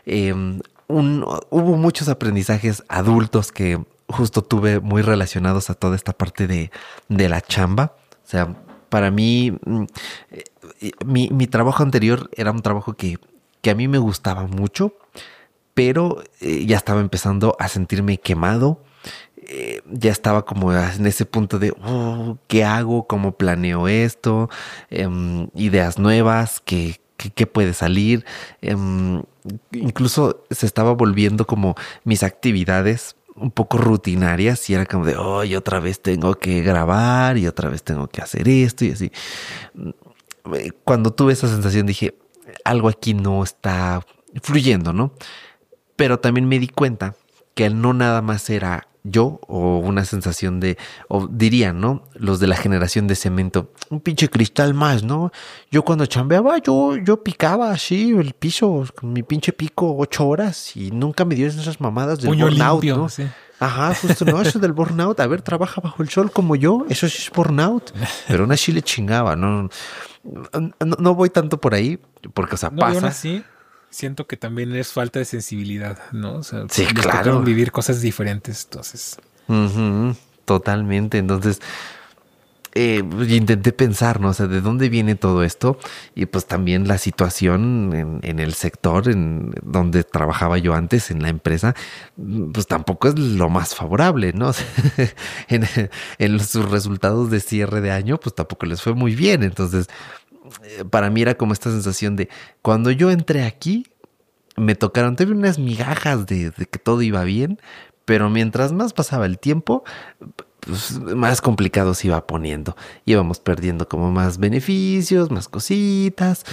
hubo muchos aprendizajes adultos que justo tuve muy relacionados a toda esta parte de la chamba. O sea, para mí, mi trabajo anterior era un trabajo que a mí me gustaba mucho, pero ya estaba empezando a sentirme quemado. Ya estaba como en ese punto de, ¿qué hago? ¿Cómo planeo esto? Ideas nuevas, ¿qué puede salir? Incluso se estaba volviendo como mis actividades un poco rutinarias y era como de, y otra vez tengo que grabar y otra vez tengo que hacer esto y así. Cuando tuve esa sensación dije, algo aquí no está fluyendo, ¿no? Pero también me di cuenta que no nada más era yo o una sensación de, o dirían, ¿no? Los de la generación de cemento, un pinche cristal más, ¿no? Yo cuando chambeaba, yo picaba así el piso con mi pinche pico 8 horas y nunca me dio esas mamadas del puño burnout, limpio, ¿no? Sí. Ajá, justo, no, eso del burnout, a ver, trabaja bajo el sol como yo, eso sí es burnout, pero aún así le chingaba, no voy tanto por ahí, porque, o sea, pasa. Aún así, siento que también es falta de sensibilidad, ¿no? O sea, sí, claro. Vivir cosas diferentes, entonces. Totalmente, entonces intenté pensar, ¿no? O sea, ¿de dónde viene todo esto? Y pues también la situación en el sector en donde trabajaba yo antes, en la empresa, pues tampoco es lo más favorable, ¿no? O sea, en sus resultados de cierre de año, pues tampoco les fue muy bien. Entonces, para mí era como esta sensación de cuando yo entré aquí, me tocaron todavía unas migajas de que todo iba bien, pero mientras más pasaba el tiempo, pues más complicado se iba poniendo. Íbamos perdiendo como más beneficios, más cositas.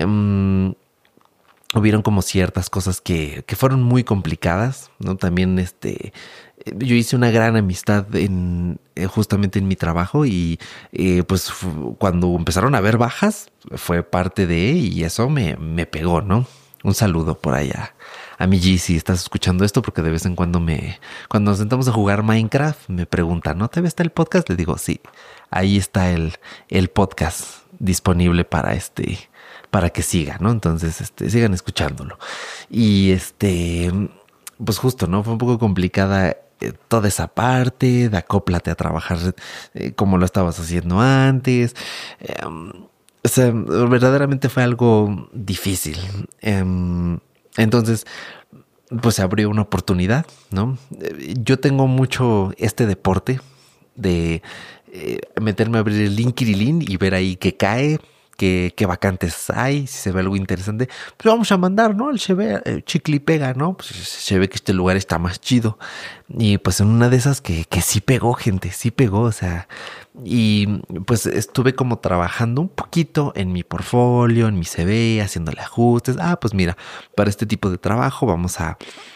Hubieron como ciertas cosas que fueron muy complicadas, ¿no? También yo hice una gran amistad justamente en mi trabajo y pues cuando empezaron a haber bajas fue parte de, y eso me pegó, ¿no? Un saludo por allá a mi G si estás escuchando esto, porque de vez en cuando cuando nos sentamos a jugar Minecraft, me pregunta, ¿no te ves el podcast? Le digo, sí, ahí está el podcast disponible para que siga, ¿no? Entonces, sigan escuchándolo. Y pues justo, ¿no? Fue un poco complicada toda esa parte de acóplate a trabajar como lo estabas haciendo antes. O sea, verdaderamente fue algo difícil. Entonces, pues se abrió una oportunidad, ¿no? Yo tengo mucho deporte de meterme a abrir el LinkedIn y ver ahí qué cae, qué vacantes hay, si se ve algo interesante, pues vamos a mandar, ¿no? El chicle y pega, ¿no? Pues se ve que este lugar está más chido. Y pues en una de esas que sí pegó, gente, sí pegó, o sea, y pues estuve como trabajando un poquito en mi portfolio, en mi CV, haciéndole ajustes. Pues mira, para este tipo de trabajo vamos a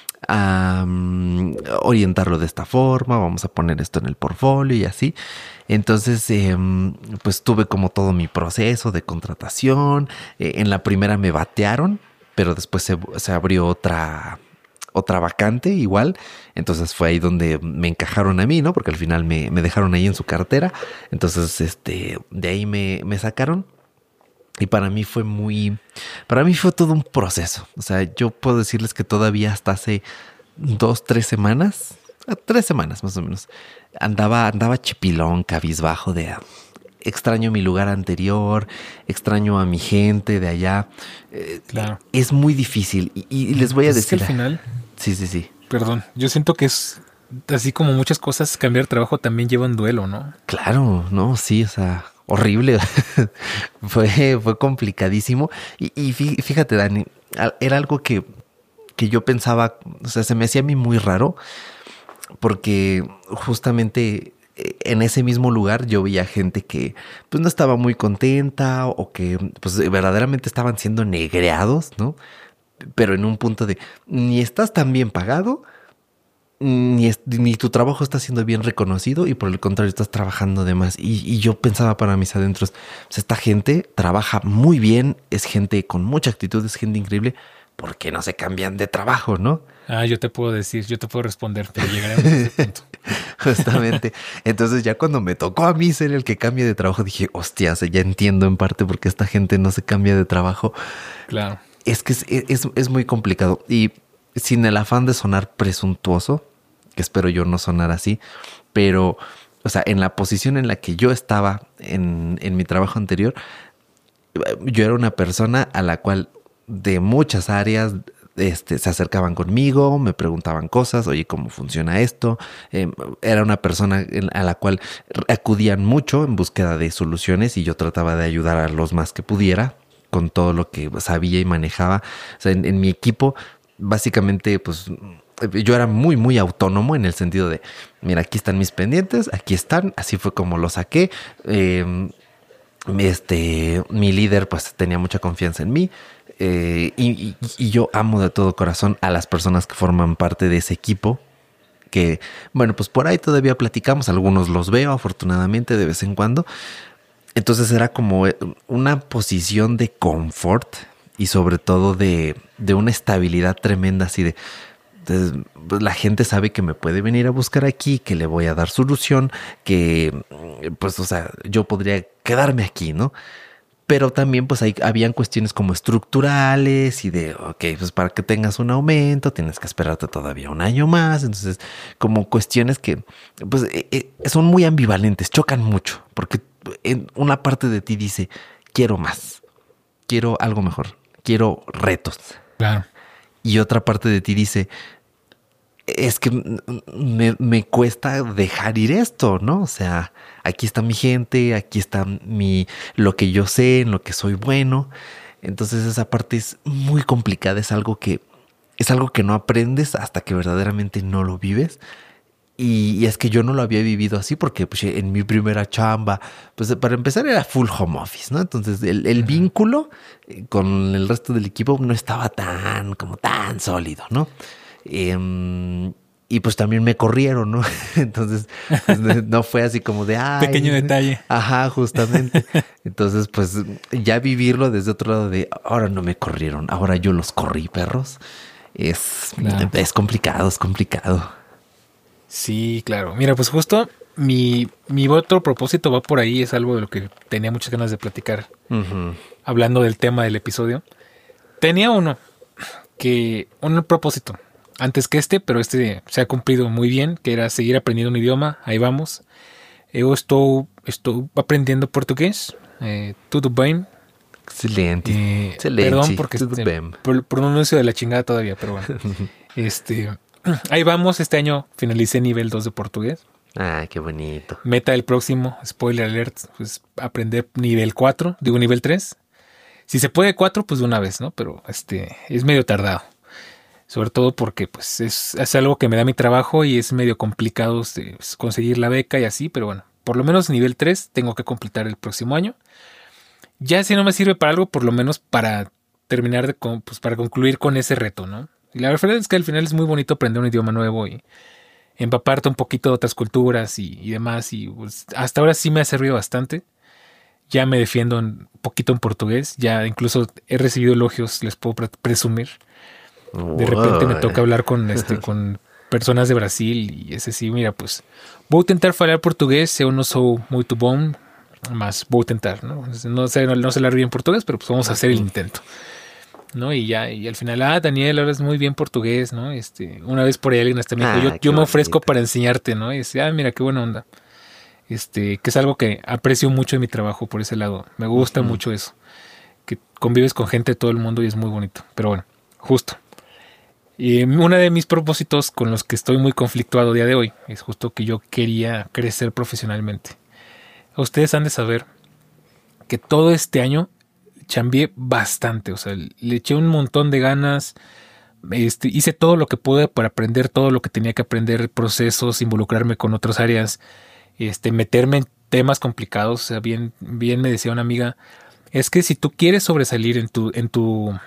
orientarlo de esta forma, vamos a poner esto en el portfolio y así. Entonces, pues tuve como todo mi proceso de contratación. En la primera me batearon, pero después se abrió otra vacante igual. Entonces fue ahí donde me encajaron a mí, ¿no? Porque al final me dejaron ahí en su cartera. Entonces, de ahí me sacaron. Y para mí fue todo un proceso. O sea, yo puedo decirles que todavía hasta hace 3 semanas más o menos, andaba chipilón, cabizbajo de extraño mi lugar anterior, extraño a mi gente de allá. Claro. Es muy difícil y les voy a decir. Es que al final. Sí. Perdón, yo siento que es así como muchas cosas, cambiar de trabajo también lleva un duelo, ¿no? Claro, no, sí, o sea, horrible. fue complicadísimo. Y fíjate, Dani, era algo que yo pensaba, o sea, se me hacía a mí muy raro, porque justamente en ese mismo lugar yo veía gente que pues no estaba muy contenta o que pues verdaderamente estaban siendo negreados, ¿no? Pero en un punto de ni estás tan bien pagado, ni tu trabajo está siendo bien reconocido, y por el contrario estás trabajando de más. Y yo pensaba para mis adentros, pues esta gente trabaja muy bien, es gente con mucha actitud, es gente increíble. ¿Por qué no se cambian de trabajo, no? Yo te puedo responder, pero llegaremos a ese punto. Justamente. Entonces ya cuando me tocó a mí ser el que cambie de trabajo, dije, hostia, ya entiendo en parte por qué esta gente no se cambia de trabajo. Claro. Es que es muy complicado. Y sin el afán de sonar presuntuoso, que espero yo no sonar así, pero, o sea, en la posición en la que yo estaba en mi trabajo anterior, yo era una persona a la cual de muchas áreas se acercaban conmigo, me preguntaban cosas, oye, ¿cómo funciona esto? Era una persona a la cual acudían mucho en búsqueda de soluciones y yo trataba de ayudar a los más que pudiera con todo lo que sabía y manejaba. O sea, en mi equipo, básicamente, pues yo era muy, muy autónomo en el sentido de, mira, aquí están mis pendientes, aquí están, así fue como lo saqué. Mi líder pues tenía mucha confianza en mí. Y yo amo de todo corazón a las personas que forman parte de ese equipo, que bueno, pues por ahí todavía platicamos, algunos los veo afortunadamente de vez en cuando. Entonces era como una posición de confort y sobre todo de una estabilidad tremenda, así de pues la gente sabe que me puede venir a buscar aquí, que le voy a dar solución, que pues, o sea, yo podría quedarme aquí, ¿no? Pero también pues habían cuestiones como estructurales y de, ok, pues para que tengas un aumento tienes que esperarte todavía un año más. Entonces, como cuestiones que pues son muy ambivalentes, chocan mucho, porque en una parte de ti dice, quiero más, quiero algo mejor, quiero retos. Claro. Y otra parte de ti dice, es que me cuesta dejar ir esto, ¿no? O sea, aquí está mi gente, aquí está lo que yo sé, en lo que soy bueno. Entonces esa parte es muy complicada, es algo que no aprendes hasta que verdaderamente no lo vives. Y es que yo no lo había vivido así porque pues, en mi primera chamba, pues para empezar era full home office, ¿no? Entonces el vínculo con el resto del equipo no estaba tan sólido, ¿no? Y Y pues también me corrieron, ¿no? Entonces, pues, no fue así como de... Ay, pequeño detalle. Ajá, justamente. Entonces, pues ya vivirlo desde otro lado de... Ahora no me corrieron, ahora yo los corrí, perros. Claro. Es complicado, es complicado. Sí, claro. Mira, pues justo mi otro propósito va por ahí. Es algo de lo que tenía muchas ganas de platicar. Hablando del tema del episodio. Tenía un propósito antes que pero este se ha cumplido muy bien, que era seguir aprendiendo un idioma. Ahí vamos. Eu estou aprendendo portugués. Tudo bem. Excelente. Excelente. Perdón porque pronuncio de la chingada todavía, pero bueno. Ahí vamos. Este año finalicé nivel 2 de portugués. Ah, qué bonito. Meta del próximo, spoiler alert, pues aprender nivel 4, digo nivel 3. Si se puede 4, pues de una vez, ¿no? Pero es medio tardado. Sobre todo porque pues es algo que me da mi trabajo y es medio complicado conseguir la beca y así, pero bueno, por lo menos nivel 3 tengo que completar el próximo año. Ya si no me sirve para algo, por lo menos para terminar para concluir con ese reto, ¿no? Y la verdad es que al final es muy bonito aprender un idioma nuevo y empaparte un poquito de otras culturas y demás. Y pues, hasta ahora sí me ha servido bastante. Ya me defiendo un poquito en portugués. Ya incluso he recibido elogios, les puedo presumir. De repente me toca hablar con personas de Brasil y ese sí, mira, pues voy a tentar falar portugués. Eu não sou muito bom, mas voy a tentar, ¿no? No sé hablar bien portugués, pero pues vamos a hacer el intento, ¿no? Y al final, Daniel, hablas muy bien portugués, ¿no? Una vez por ahí alguien hasta me dijo, yo me ofrezco para enseñarte, ¿no? Y mira, qué buena onda. Que es algo que aprecio mucho en mi trabajo por ese lado. Me gusta mucho eso. Que convives con gente de todo el mundo y es muy bonito. Pero bueno, justo. Y uno de mis propósitos con los que estoy muy conflictuado a día de hoy es justo que yo quería crecer profesionalmente. Ustedes han de saber que todo este año chambeé bastante, o sea, le eché un montón de ganas, hice todo lo que pude para aprender todo lo que tenía que aprender, procesos, involucrarme con otras áreas, meterme en temas complicados. O sea, bien me decía una amiga, es que si tú quieres sobresalir en tu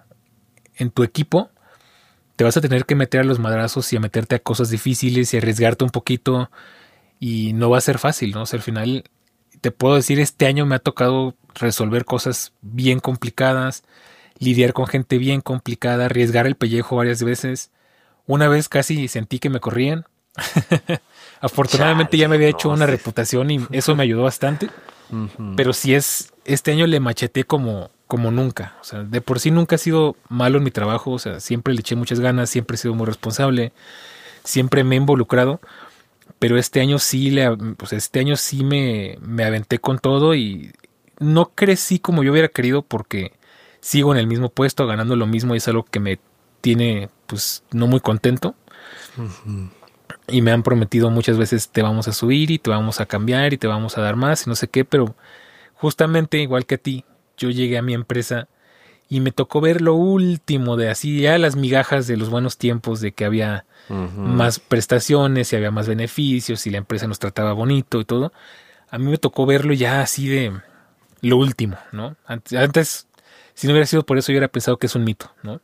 equipo, te vas a tener que meter a los madrazos y a meterte a cosas difíciles y arriesgarte un poquito y no va a ser fácil, ¿no? O sea, al final te puedo decir, este año me ha tocado resolver cosas bien complicadas, lidiar con gente bien complicada, arriesgar el pellejo varias veces. Una vez casi sentí que me corrían. Afortunadamente ya me había hecho una reputación y eso me ayudó bastante. Pero sí este año le macheteé como nunca. O sea, de por sí nunca he sido malo en mi trabajo. O sea, siempre le eché muchas ganas, siempre he sido muy responsable, siempre me he involucrado. Pero este año sí me aventé con todo y no crecí como yo hubiera querido porque sigo en el mismo puesto, ganando lo mismo y es algo que me tiene pues no muy contento. Y me han prometido muchas veces te vamos a subir y te vamos a cambiar y te vamos a dar más y no sé qué, pero justamente igual que a ti, yo llegué a mi empresa y me tocó ver lo último de así ya las migajas de los buenos tiempos de que había más prestaciones y había más beneficios y la empresa nos trataba bonito y todo. A mí me tocó verlo ya así de lo último, ¿no? Antes, si no hubiera sido por eso, yo hubiera pensado que es un mito, ¿no?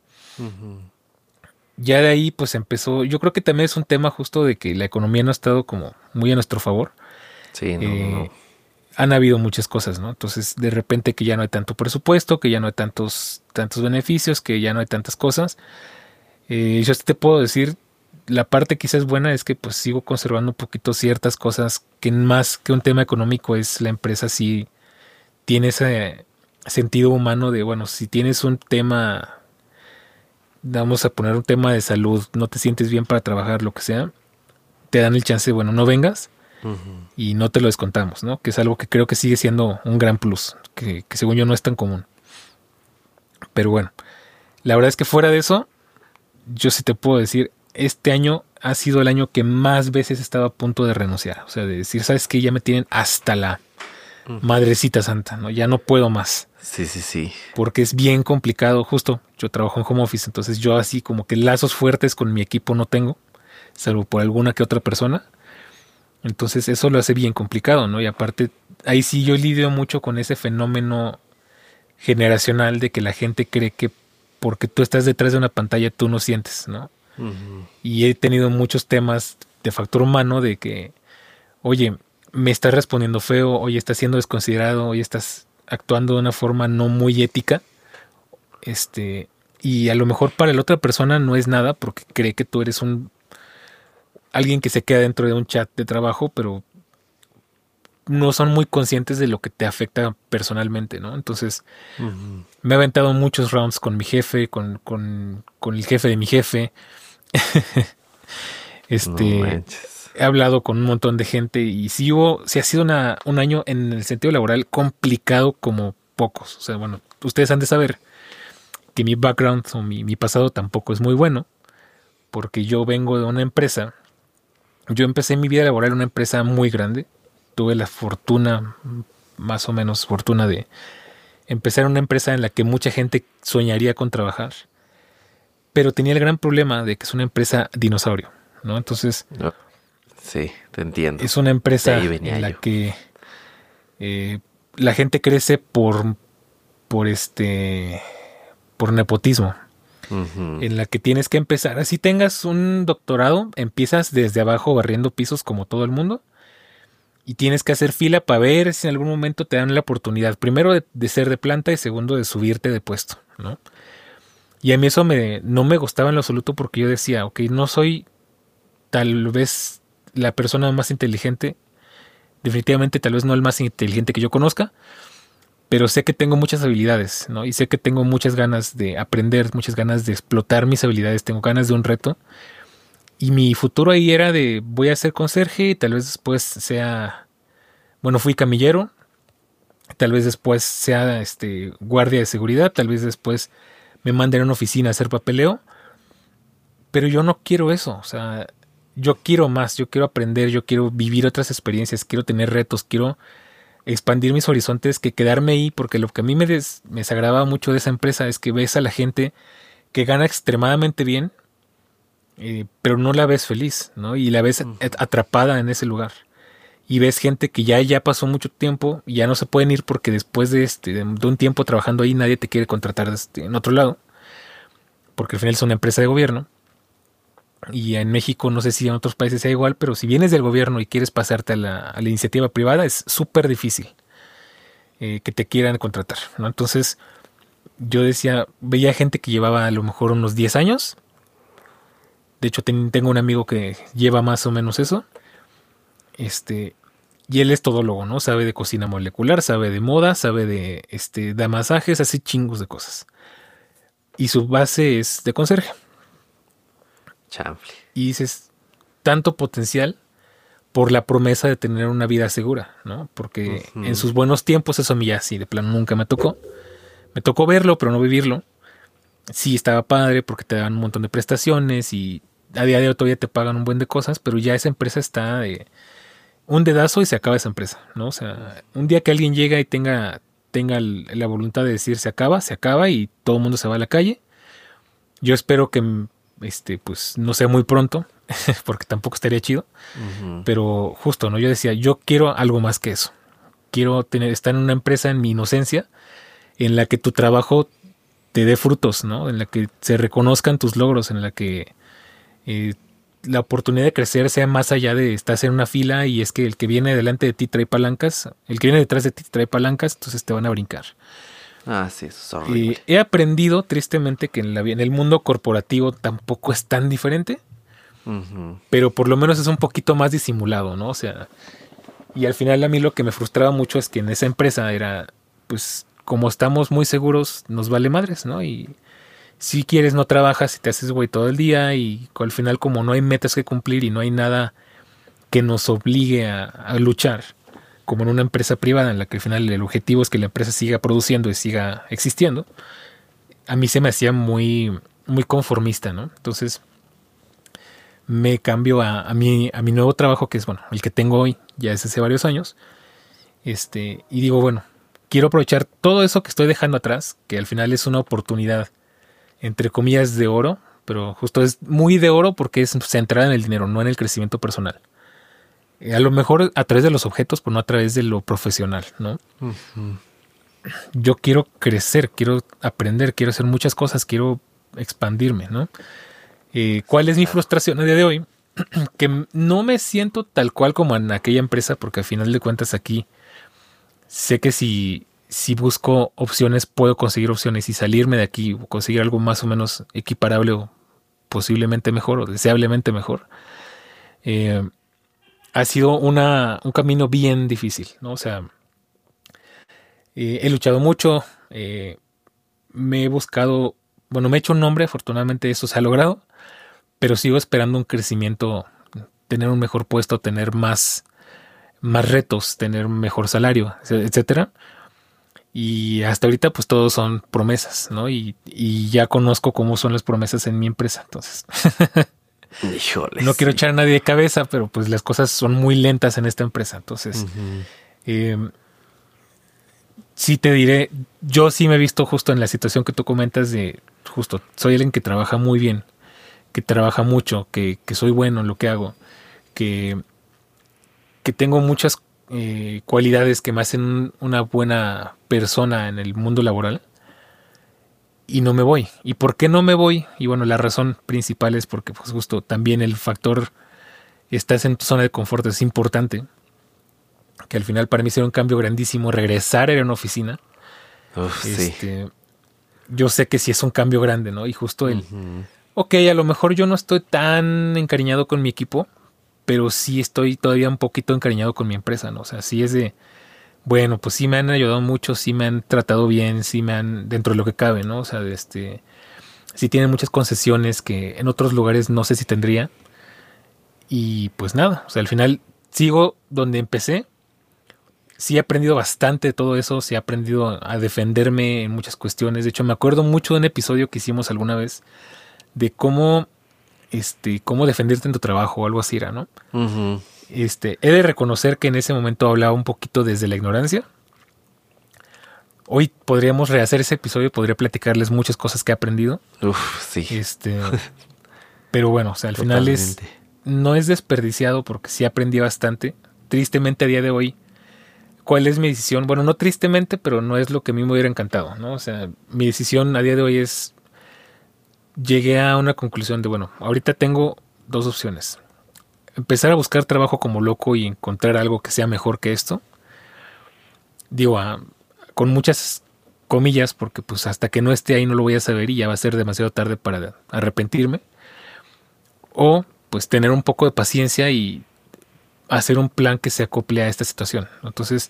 Ya de ahí pues empezó, yo creo que también es un tema justo de que la economía no ha estado como muy a nuestro favor. Sí, no. Han habido muchas cosas, ¿no? Entonces de repente que ya no hay tanto presupuesto, que ya no hay tantos beneficios, que ya no hay tantas cosas. Yo te puedo decir, la parte quizás buena es que pues sigo conservando un poquito ciertas cosas que más que un tema económico es la empresa sí tiene ese sentido humano de, bueno, si tienes un tema, vamos a poner un tema de salud, no te sientes bien para trabajar, lo que sea, te dan el chance de, bueno, no vengas y no te lo descontamos, ¿no? Que es algo que creo que sigue siendo un gran plus, que según yo no es tan común. Pero bueno, la verdad es que fuera de eso, yo sí te puedo decir, este año ha sido el año que más veces he estado a punto de renunciar. O sea, de decir, ¿sabes qué? Ya me tienen hasta la madrecita santa, ¿no? Ya no puedo más. Sí. Porque es bien complicado. Justo, yo trabajo en home office, entonces yo así como que lazos fuertes con mi equipo no tengo, salvo por alguna que otra persona. Entonces eso lo hace bien complicado, ¿no? Y aparte, ahí sí yo lidio mucho con ese fenómeno generacional de que la gente cree que porque tú estás detrás de una pantalla tú no sientes, ¿no? Y he tenido muchos temas de factor humano de que, oye, me estás respondiendo feo, oye, estás siendo desconsiderado, oye, estás actuando de una forma no muy ética. Y a lo mejor para la otra persona no es nada porque cree que tú eres alguien que se queda dentro de un chat de trabajo, pero no son muy conscientes de lo que te afecta personalmente, ¿no? Entonces, me he aventado muchos rounds con mi jefe, con el jefe de mi jefe. No manches. He hablado con un montón de gente y sí ha sido un año en el sentido laboral complicado como pocos. O sea, bueno, ustedes han de saber que mi background o mi pasado tampoco es muy bueno, porque yo vengo de una empresa. Yo empecé mi vida laboral en una empresa muy grande. Tuve la fortuna, más o menos fortuna, de empezar en una empresa en la que mucha gente soñaría con trabajar. Pero tenía el gran problema de que es una empresa dinosaurio, ¿no? Entonces, sí, te entiendo. Es una empresa en la que la gente crece por nepotismo. En la que tienes que empezar. Así tengas un doctorado, empiezas desde abajo barriendo pisos como todo el mundo. Y tienes que hacer fila para ver si en algún momento te dan la oportunidad. Primero de ser de planta y segundo de subirte de puesto, ¿no? Y a mí eso no me gustaba en lo absoluto porque yo decía, ok, no soy tal vez la persona más inteligente. Definitivamente tal vez no el más inteligente que yo conozca. Pero sé que tengo muchas habilidades, ¿no? Y sé que tengo muchas ganas de aprender, muchas ganas de explotar mis habilidades. Tengo ganas de un reto. Y mi futuro ahí era de voy a ser conserje y tal vez después sea, bueno, fui camillero, tal vez después sea guardia de seguridad, tal vez después me manden a una oficina a hacer papeleo, pero yo no quiero eso, o sea, yo quiero más, yo quiero aprender, yo quiero vivir otras experiencias, quiero tener retos, quiero expandir mis horizontes que quedarme ahí, porque lo que a mí me desagradaba mucho de esa empresa es que ves a la gente que gana extremadamente bien, pero no la ves feliz, ¿no? Y la ves atrapada en ese lugar. Y ves gente que ya pasó mucho tiempo y ya no se pueden ir porque después de un tiempo trabajando ahí nadie te quiere contratar en otro lado. Porque al final es una empresa de gobierno. Y en México no sé si en otros países sea igual, pero si vienes del gobierno y quieres pasarte a la iniciativa privada es súper difícil que te quieran contratar, ¿no? Entonces yo veía gente que llevaba a lo mejor unos 10 años. De hecho, tengo un amigo que lleva más o menos eso. Y él es todólogo, ¿no? Sabe de cocina molecular, sabe de moda, sabe de masajes, así chingos de cosas. Y su base es de conserje. Chanfle. Y dices, tanto potencial por la promesa de tener una vida segura, ¿no? Porque en sus buenos tiempos eso a mí ya sí, de plano nunca me tocó. Me tocó verlo, pero no vivirlo. Sí, estaba padre porque te dan un montón de prestaciones y a día de hoy todavía te pagan un buen de cosas, pero ya esa empresa está de un dedazo y se acaba esa empresa, ¿no? O sea, un día que alguien llega y tenga la voluntad de decir se acaba y todo el mundo se va a la calle. Yo espero que pues no sea muy pronto, porque tampoco estaría chido, pero justo, ¿no? Yo decía, yo quiero algo más que eso. Quiero estar en una empresa en mi inocencia en la que tu trabajo te dé frutos, ¿no? En la que se reconozcan tus logros, en la que la oportunidad de crecer sea más allá de estar en una fila y es que el que viene delante de ti trae palancas, el que viene detrás de ti trae palancas, entonces te van a brincar. Ah, sí, eso es horrible. He aprendido tristemente que en el mundo corporativo tampoco es tan diferente, pero por lo menos es un poquito más disimulado, ¿no? O sea, y al final a mí lo que me frustraba mucho es que en esa empresa era, pues, como estamos muy seguros, nos vale madres, ¿no? Y si quieres no trabajas y te haces güey todo el día y al final como no hay metas que cumplir y no hay nada que nos obligue a luchar, como en una empresa privada en la que al final el objetivo es que la empresa siga produciendo y siga existiendo, a mí se me hacía muy, muy conformista, ¿no? Entonces me cambio a mi nuevo trabajo, que es, bueno, el que tengo hoy, ya es hace varios años, y digo, bueno, quiero aprovechar todo eso que estoy dejando atrás, que al final es una oportunidad, entre comillas, de oro, pero justo es muy de oro porque es centrada en el dinero, no en el crecimiento personal. A lo mejor a través de los objetos, pero no a través de lo profesional, ¿no? Yo quiero crecer, quiero aprender, quiero hacer muchas cosas, quiero expandirme, ¿no? ¿Cuál es mi frustración a día de hoy? Que no me siento tal cual como en aquella empresa, porque al final de cuentas aquí sé que si busco opciones, puedo conseguir opciones y salirme de aquí o conseguir algo más o menos equiparable o posiblemente mejor o deseablemente mejor. Ha sido un camino bien difícil, ¿no? O sea, he luchado mucho, me he buscado, bueno, me he hecho un nombre, afortunadamente eso se ha logrado, pero sigo esperando un crecimiento, tener un mejor puesto, tener más retos, tener un mejor salario, etcétera. Y hasta ahorita pues todos son promesas, ¿no? Y ya conozco cómo son las promesas en mi empresa, entonces Híjole, no quiero echar a nadie de cabeza, pero pues las cosas son muy lentas en esta empresa, entonces sí te diré, yo sí me he visto justo en la situación que tú comentas de justo, soy alguien que trabaja muy bien, que trabaja mucho, que soy bueno en lo que hago, que tengo muchas cualidades que me hacen una buena persona en el mundo laboral y no me voy. ¿Y por qué no me voy? Y bueno, la razón principal es porque pues justo también el factor estás en tu zona de confort es importante, que al final para mí será un cambio grandísimo regresar a una oficina. Sí. Yo sé que sí es un cambio grande, ¿no? Y justo ok, a lo mejor yo no estoy tan encariñado con mi equipo, pero sí estoy todavía un poquito encariñado con mi empresa, ¿no? O sea, sí es de, bueno, pues sí me han ayudado mucho, sí me han tratado bien, sí me han, dentro de lo que cabe, ¿no? O sea, sí tienen muchas concesiones que en otros lugares no sé si tendría. Y pues nada, o sea, al final sigo donde empecé. Sí he aprendido bastante de todo eso, sí he aprendido a defenderme en muchas cuestiones. De hecho, me acuerdo mucho de un episodio que hicimos alguna vez de cómo defenderte en tu trabajo o algo así era, ¿no? He de reconocer que en ese momento hablaba un poquito desde la ignorancia. Hoy podríamos rehacer ese episodio, podría platicarles muchas cosas que he aprendido. Sí. Pero bueno, o sea, al final no es desperdiciado porque sí aprendí bastante. Tristemente a día de hoy, ¿cuál es mi decisión? Bueno, no tristemente, pero no es lo que a mí me hubiera encantado, ¿no? O sea, mi decisión a día de hoy es, llegué a una conclusión de, bueno, ahorita tengo dos opciones. Empezar a buscar trabajo como loco y encontrar algo que sea mejor que esto. Digo, con muchas comillas, porque pues hasta que no esté ahí no lo voy a saber y ya va a ser demasiado tarde para arrepentirme. O pues tener un poco de paciencia y hacer un plan que se acople a esta situación. Entonces,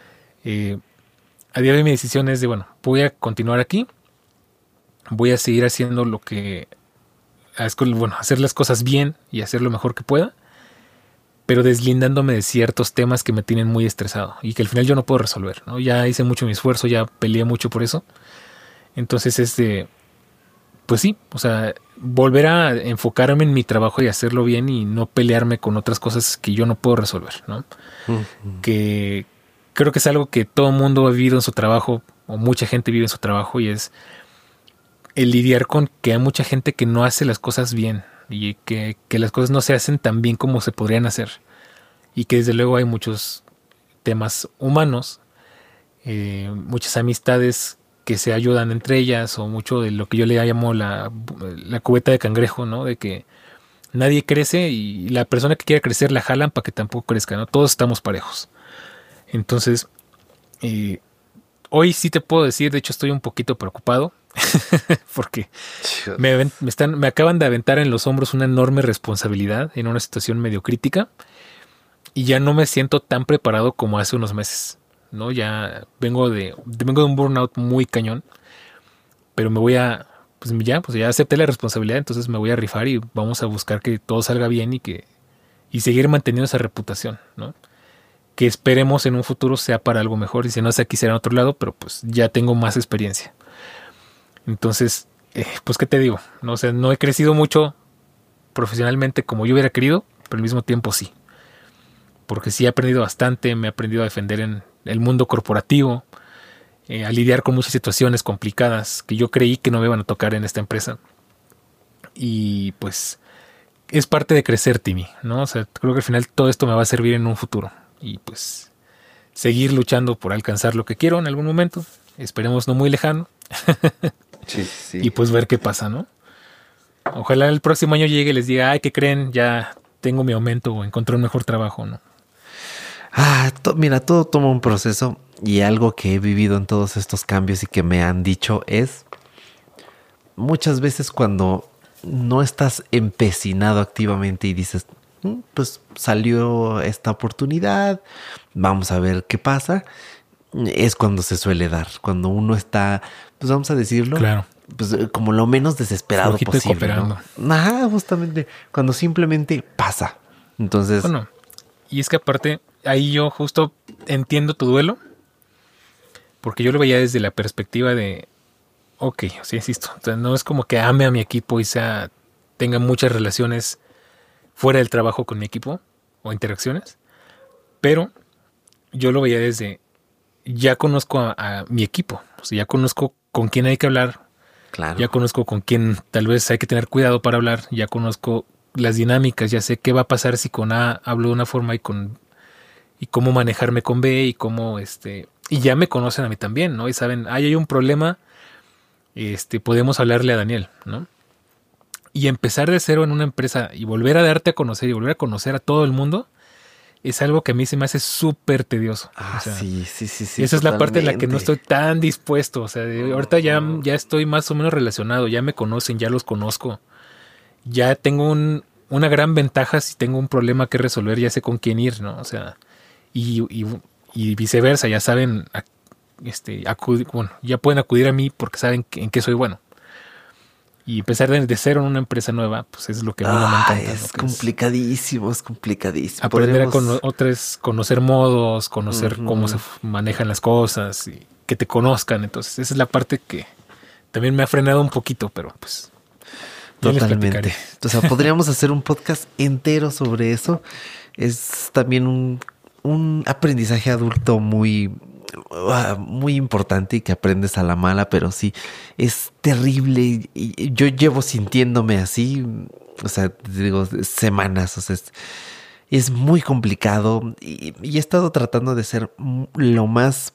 a día de hoy mi decisión es de, bueno, voy a continuar aquí. Voy a seguir haciendo lo que, bueno, hacer las cosas bien y hacer lo mejor que pueda, pero deslindándome de ciertos temas que me tienen muy estresado y que al final yo no puedo resolver, ¿no? Ya hice mucho mi esfuerzo, ya peleé mucho por eso. Entonces pues sí, o sea, volver a enfocarme en mi trabajo y hacerlo bien y no pelearme con otras cosas que yo no puedo resolver, ¿no? Que creo que es algo que todo mundo ha vivido en su trabajo, o mucha gente vive en su trabajo, y es el lidiar con que hay mucha gente que no hace las cosas bien y que las cosas no se hacen tan bien como se podrían hacer, y que desde luego hay muchos temas humanos, muchas amistades que se ayudan entre ellas, o mucho de lo que yo le llamo la cubeta de cangrejo, ¿no? De que nadie crece y la persona que quiera crecer la jalan para que tampoco crezca, ¿no? Todos estamos parejos. Entonces, hoy sí te puedo decir, de hecho estoy un poquito preocupado porque me acaban de aventar en los hombros una enorme responsabilidad en una situación medio crítica y ya no me siento tan preparado como hace unos meses, ¿no? Ya vengo de un burnout muy cañón, pero me voy a, pues ya acepté la responsabilidad, entonces me voy a rifar y vamos a buscar que todo salga bien y seguir manteniendo esa reputación, ¿no? Que esperemos en un futuro sea para algo mejor, y si no es aquí será en otro lado, pero pues ya tengo más experiencia. Entonces, pues qué te digo, ¿no? O sea, no he crecido mucho profesionalmente como yo hubiera querido, pero al mismo tiempo sí. Porque sí he aprendido bastante, me he aprendido a defender en el mundo corporativo, a lidiar con muchas situaciones complicadas que yo creí que no me iban a tocar en esta empresa. Y pues es parte de crecer, Timmy, ¿no? O sea, creo que al final todo esto me va a servir en un futuro. Y pues seguir luchando por alcanzar lo que quiero en algún momento. Esperemos no muy lejano. Sí. Y pues ver qué pasa, ¿no? Ojalá el próximo año llegue y les diga, ay, ¿qué creen? Ya tengo mi aumento o encontré un mejor trabajo, ¿no? Mira, todo toma un proceso y algo que he vivido en todos estos cambios y que me han dicho es muchas veces cuando no estás empecinado activamente y dices, pues salió esta oportunidad, vamos a ver qué pasa, es cuando se suele dar, cuando uno está, pues vamos a decirlo, claro, pues como lo menos desesperado flojito posible, y cooperando. ¿no? Ajá, justamente, cuando simplemente pasa. Entonces, Bueno, y es que aparte, ahí yo justo entiendo tu duelo, porque yo lo veía desde la perspectiva de, ok, o sea, insisto, o sea, no es como que ame a mi equipo y tenga muchas relaciones fuera del trabajo con mi equipo o interacciones, pero yo lo veía desde, ya conozco a mi equipo, o sea, ya conozco con quién hay que hablar, claro, ya conozco con quién tal vez hay que tener cuidado para hablar, ya conozco las dinámicas, ya sé qué va a pasar si con A hablo de una forma y cómo manejarme con B y cómo y ya me conocen a mí también, ¿no? Y saben, hay un problema, podemos hablarle a Daniel, ¿no? Y empezar de cero en una empresa y volver a darte a conocer y volver a conocer a todo el mundo es algo que a mí se me hace súper tedioso. O sea, sí. Esa es la parte en la que no estoy tan dispuesto. O sea, ahorita ya estoy más o menos relacionado, ya me conocen, ya los conozco. Ya tengo una gran ventaja si tengo un problema que resolver, ya sé con quién ir, ¿no? O sea, y viceversa, ya saben, ya pueden acudir a mí porque saben en qué soy bueno. Y empezar de cero en una empresa nueva, pues es lo que a mí no me encanta. Es complicadísimo, es complicadísimo. Aprender a conocer modos, conocer cómo se manejan las cosas y que te conozcan. Entonces, esa es la parte que también me ha frenado un poquito, pero pues totalmente. O sea, podríamos hacer un podcast entero sobre eso. Es también un aprendizaje adulto muy importante y que aprendes a la mala, pero sí, es terrible. Y yo llevo sintiéndome así, o sea, te digo, semanas, o sea, es muy complicado y he estado tratando de ser lo más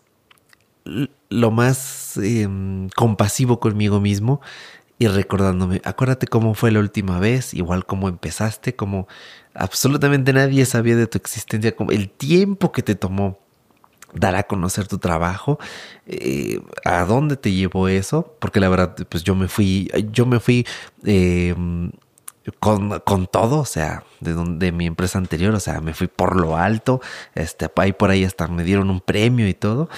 compasivo conmigo mismo y recordándome, acuérdate cómo fue la última vez, igual cómo empezaste, como absolutamente nadie sabía de tu existencia, como el tiempo que te tomó dar a conocer tu trabajo, a dónde te llevó eso, porque la verdad, pues yo me fui con todo, o sea, de mi empresa anterior, o sea, me fui por lo alto, ahí por ahí hasta me dieron un premio y todo,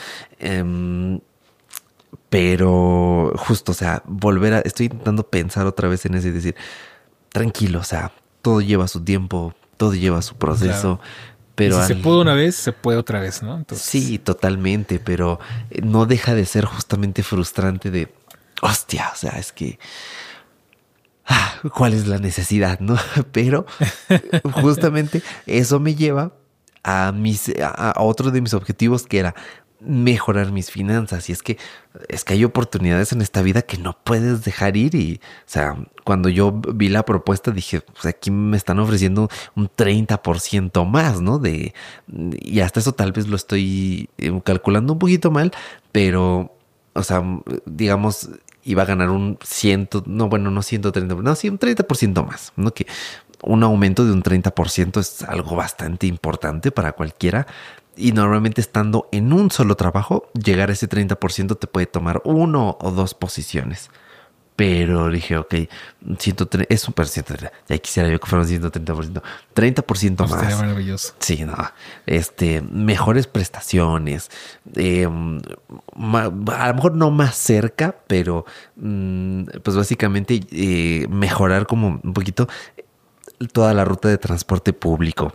pero justo, o sea, estoy intentando pensar otra vez en eso y decir, tranquilo, o sea, todo lleva su tiempo, todo lleva su proceso. Claro. Pero si se pudo una vez, se puede otra vez, ¿no? Entonces, sí, totalmente, pero no deja de ser justamente frustrante de, hostia, o sea, es que, ¿cuál es la necesidad, no? Pero justamente eso me lleva a otro de mis objetivos, que era mejorar mis finanzas. Y es que hay oportunidades en esta vida que no puedes dejar ir. Y, o sea, cuando yo vi la propuesta dije, pues aquí me están ofreciendo un 30% más, ¿no? Y hasta eso tal vez lo estoy calculando un poquito mal, pero, o sea, digamos, iba a ganar no 130, no, sí, un 30% más, ¿no? Que un aumento de un 30% es algo bastante importante para cualquiera. Y normalmente estando en un solo trabajo, llegar a ese 30% te puede tomar 1 o 2 posiciones. Pero dije, ok, 130, es un 130. Ya quisiera yo que fuera un 130%. 30% más. Sería maravilloso. Sí, no. Mejores prestaciones. A lo mejor no más cerca, pero pues básicamente mejorar como un poquito toda la ruta de transporte público.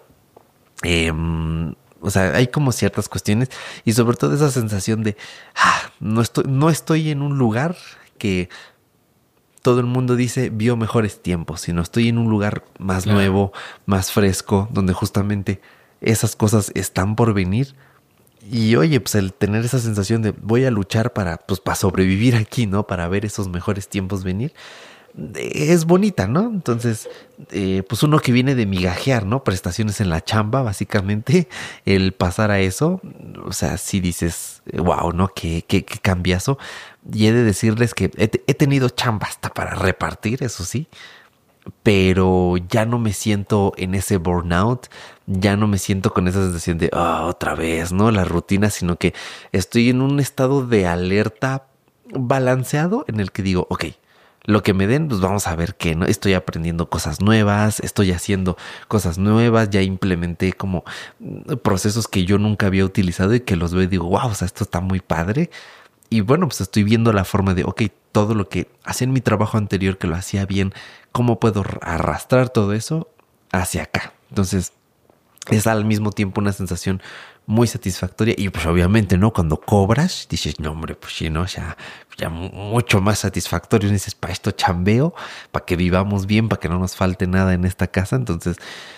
O sea, hay como ciertas cuestiones y sobre todo esa sensación de no estoy en un lugar que todo el mundo dice vio mejores tiempos, sino estoy en un lugar más nuevo, más fresco, donde justamente esas cosas están por venir. Y oye, pues el tener esa sensación de voy a luchar para sobrevivir aquí, ¿no? Para ver esos mejores tiempos venir. Es bonita, ¿no? Entonces, pues uno que viene de migajear, ¿no? Prestaciones en la chamba, básicamente, el pasar a eso, o sea, sí dices, wow, ¿no? Qué cambiazo. Y he de decirles que he tenido chamba hasta para repartir, eso sí. pero ya no me siento en ese burnout, ya no me siento con esa sensación de otra vez, ¿no? La rutina, sino que estoy en un estado de alerta balanceado en el que digo, ok, lo que me den, pues vamos a ver qué, ¿no? Estoy aprendiendo cosas nuevas, estoy haciendo cosas nuevas, ya implementé como procesos que yo nunca había utilizado y que los veo y digo, wow, o sea, esto está muy padre. Y bueno, pues estoy viendo la forma de, ok, todo lo que hacía en mi trabajo anterior, que lo hacía bien, ¿cómo puedo arrastrar todo eso hacia acá? Entonces, es al mismo tiempo una sensación muy satisfactoria y pues obviamente, ¿no? Cuando cobras, dices, no hombre, pues sí, ¿no? Ya mucho más satisfactorio. Dices, para esto chambeo, para que vivamos bien, para que no nos falte nada en esta casa. Entonces,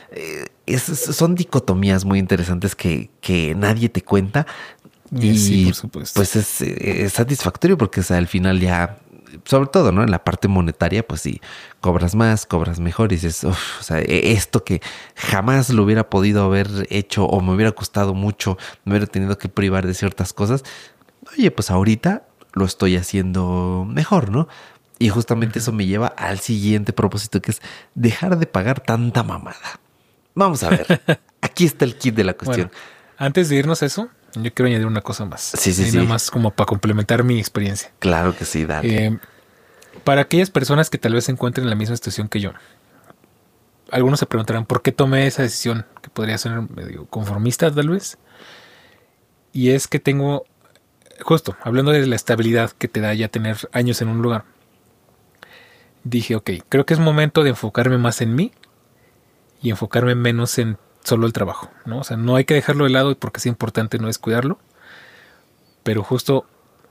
son dicotomías muy interesantes que nadie te cuenta. Y sí, por supuesto. Pues es satisfactorio porque, o sea, al final ya, sobre todo, ¿no? En la parte monetaria, pues sí, cobras más, cobras mejor y dices, uf, o sea, esto que jamás lo hubiera podido haber hecho o me hubiera costado mucho, me hubiera tenido que privar de ciertas cosas, oye, pues ahorita lo estoy haciendo mejor, ¿no? Y justamente eso me lleva al siguiente propósito, que es dejar de pagar tanta mamada. Vamos a ver, aquí está el kit de la cuestión. Bueno, antes de irnos a eso, yo quiero añadir una cosa más. Sí. Nada más como para complementar mi experiencia. Claro que sí, dale. Para aquellas personas que tal vez se encuentren en la misma situación que yo, algunos se preguntarán por qué tomé esa decisión, que podría ser medio conformista tal vez. Y es que tengo, justo hablando de la estabilidad que te da ya tener años en un lugar, dije, ok, creo que es momento de enfocarme más en mí y enfocarme menos en solo el trabajo, ¿no? O sea, no hay que dejarlo de lado porque es importante no descuidarlo, pero justo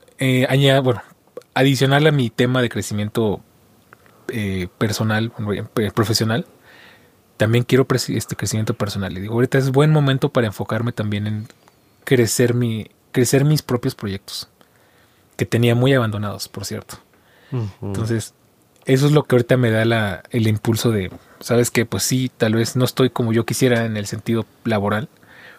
adicional a mi tema de crecimiento personal, profesional, también quiero este crecimiento personal. Y digo, ahorita es buen momento para enfocarme también en crecer mis propios proyectos, que tenía muy abandonados, por cierto. Uh-huh. Entonces, eso es lo que ahorita me da el impulso de, ¿sabes qué? Pues sí, tal vez no estoy como yo quisiera en el sentido laboral,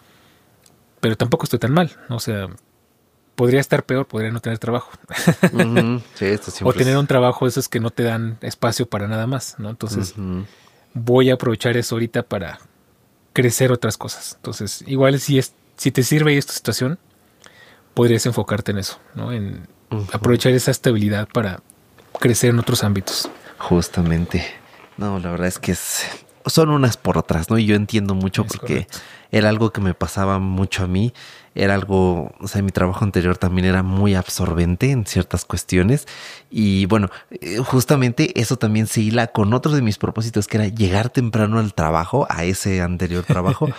pero tampoco estoy tan mal, ¿no? O sea, podría estar peor, podría no tener trabajo. Uh-huh. Sí, esto siempre o tener un trabajo esos que no te dan espacio para nada más, ¿no? Entonces, voy a aprovechar eso ahorita para crecer otras cosas. Entonces, igual si te sirve esta situación, podrías enfocarte en eso, ¿no? En aprovechar esa estabilidad para crecer en otros ámbitos. Justamente. No, la verdad es que son unas por otras, ¿no? Y yo entiendo mucho porque correcto. Era algo que me pasaba mucho a mí. Era algo, o sea, mi trabajo anterior también era muy absorbente en ciertas cuestiones. Y bueno, justamente eso también se hila con otro de mis propósitos, que era llegar temprano al trabajo, a ese anterior trabajo.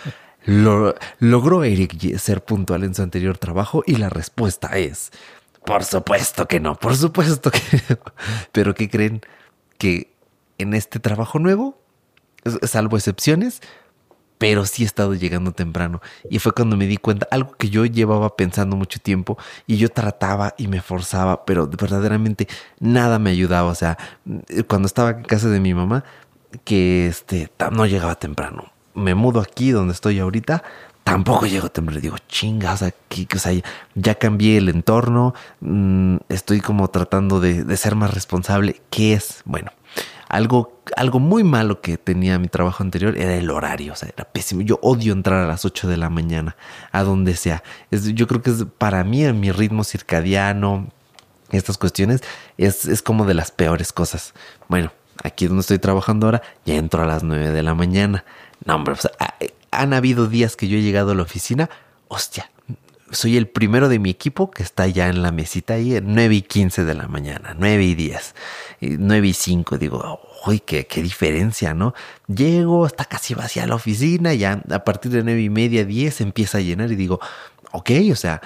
Logró Eric ser puntual en su anterior trabajo y la respuesta es... Por supuesto que no, por supuesto que no. Pero ¿qué creen? Que en este trabajo nuevo, salvo excepciones, pero sí he estado llegando temprano. Y fue cuando me di cuenta, algo que yo llevaba pensando mucho tiempo y yo trataba y me forzaba, pero verdaderamente nada me ayudaba. O sea, cuando estaba en casa de mi mamá, que no llegaba temprano. Me mudo aquí donde estoy ahorita, tampoco llego temprano. Digo, chinga, o sea, ya cambié el entorno, estoy como tratando de ser más responsable. ¿Qué es? Bueno, algo muy malo que tenía mi trabajo anterior era el horario, o sea, era pésimo. Yo odio entrar a las 8 de la mañana, a donde sea. Yo creo que es para mí, en mi ritmo circadiano, estas cuestiones, es como de las peores cosas. Bueno, aquí donde estoy trabajando ahora, ya entro a las 9 de la mañana. No, hombre, o sea, han habido días que yo he llegado a la oficina, hostia, soy el primero de mi equipo que está ya en la mesita ahí en 9:15 de la mañana, 9:10, 9:05, digo, uy, qué diferencia, ¿no? Llego, está casi vacía la oficina, ya a partir de 9:30, 10 empieza a llenar y digo, ok, o sea,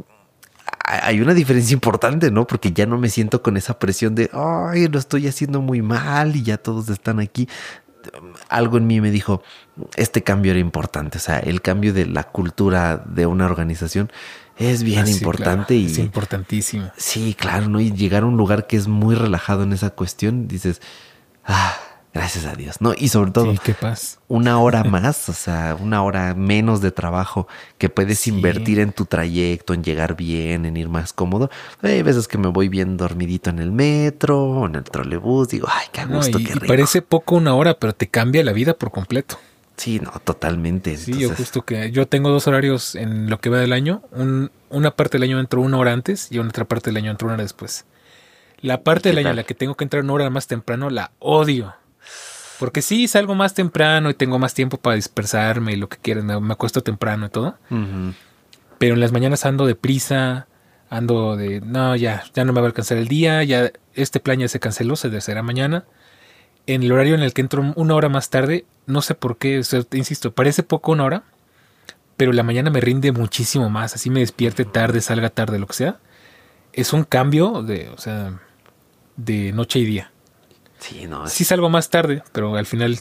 hay una diferencia importante, ¿no? Porque ya no me siento con esa presión de, ay, lo estoy haciendo muy mal y ya todos están aquí. Algo en mí me dijo, este cambio era importante, o sea, el cambio de la cultura de una organización es bien importante. Claro, y es importantísimo. Sí, claro, ¿no? Y llegar a un lugar que es muy relajado en esa cuestión, dices, Gracias a Dios, ¿no? Y sobre todo, Sí, qué paz. una hora más, o sea, una hora menos de trabajo que puedes invertir en tu trayecto, en llegar bien, en ir más cómodo. Hay veces que me voy bien dormidito en el metro o en el trolebús, digo, ay, qué gusto, qué rico. Y parece poco una hora, pero te cambia la vida por completo. Sí, no, totalmente. Sí, Entonces, yo justo que yo tengo 2 horarios en lo que va del año. Una parte del año entro 1 hora antes y otra parte del año entro 1 hora después. La parte del año en la que tengo que entrar 1 hora más temprano la odio. Porque sí, salgo más temprano y tengo más tiempo para dispersarme y lo que quieras. Me acuesto temprano y todo. uh-huh. Pero en las mañanas ando deprisa, ando de, no, ya no me va a alcanzar el día, ya este plan ya se canceló, se será mañana. En el horario en el que entro 1 hora más tarde, no sé por qué, o sea, te insisto, parece poco 1 hora, pero la mañana me rinde muchísimo más, así me despierte tarde, salga tarde, lo que sea. Es un cambio o sea, de noche y día. Sí, no. Sí salgo más tarde, pero al final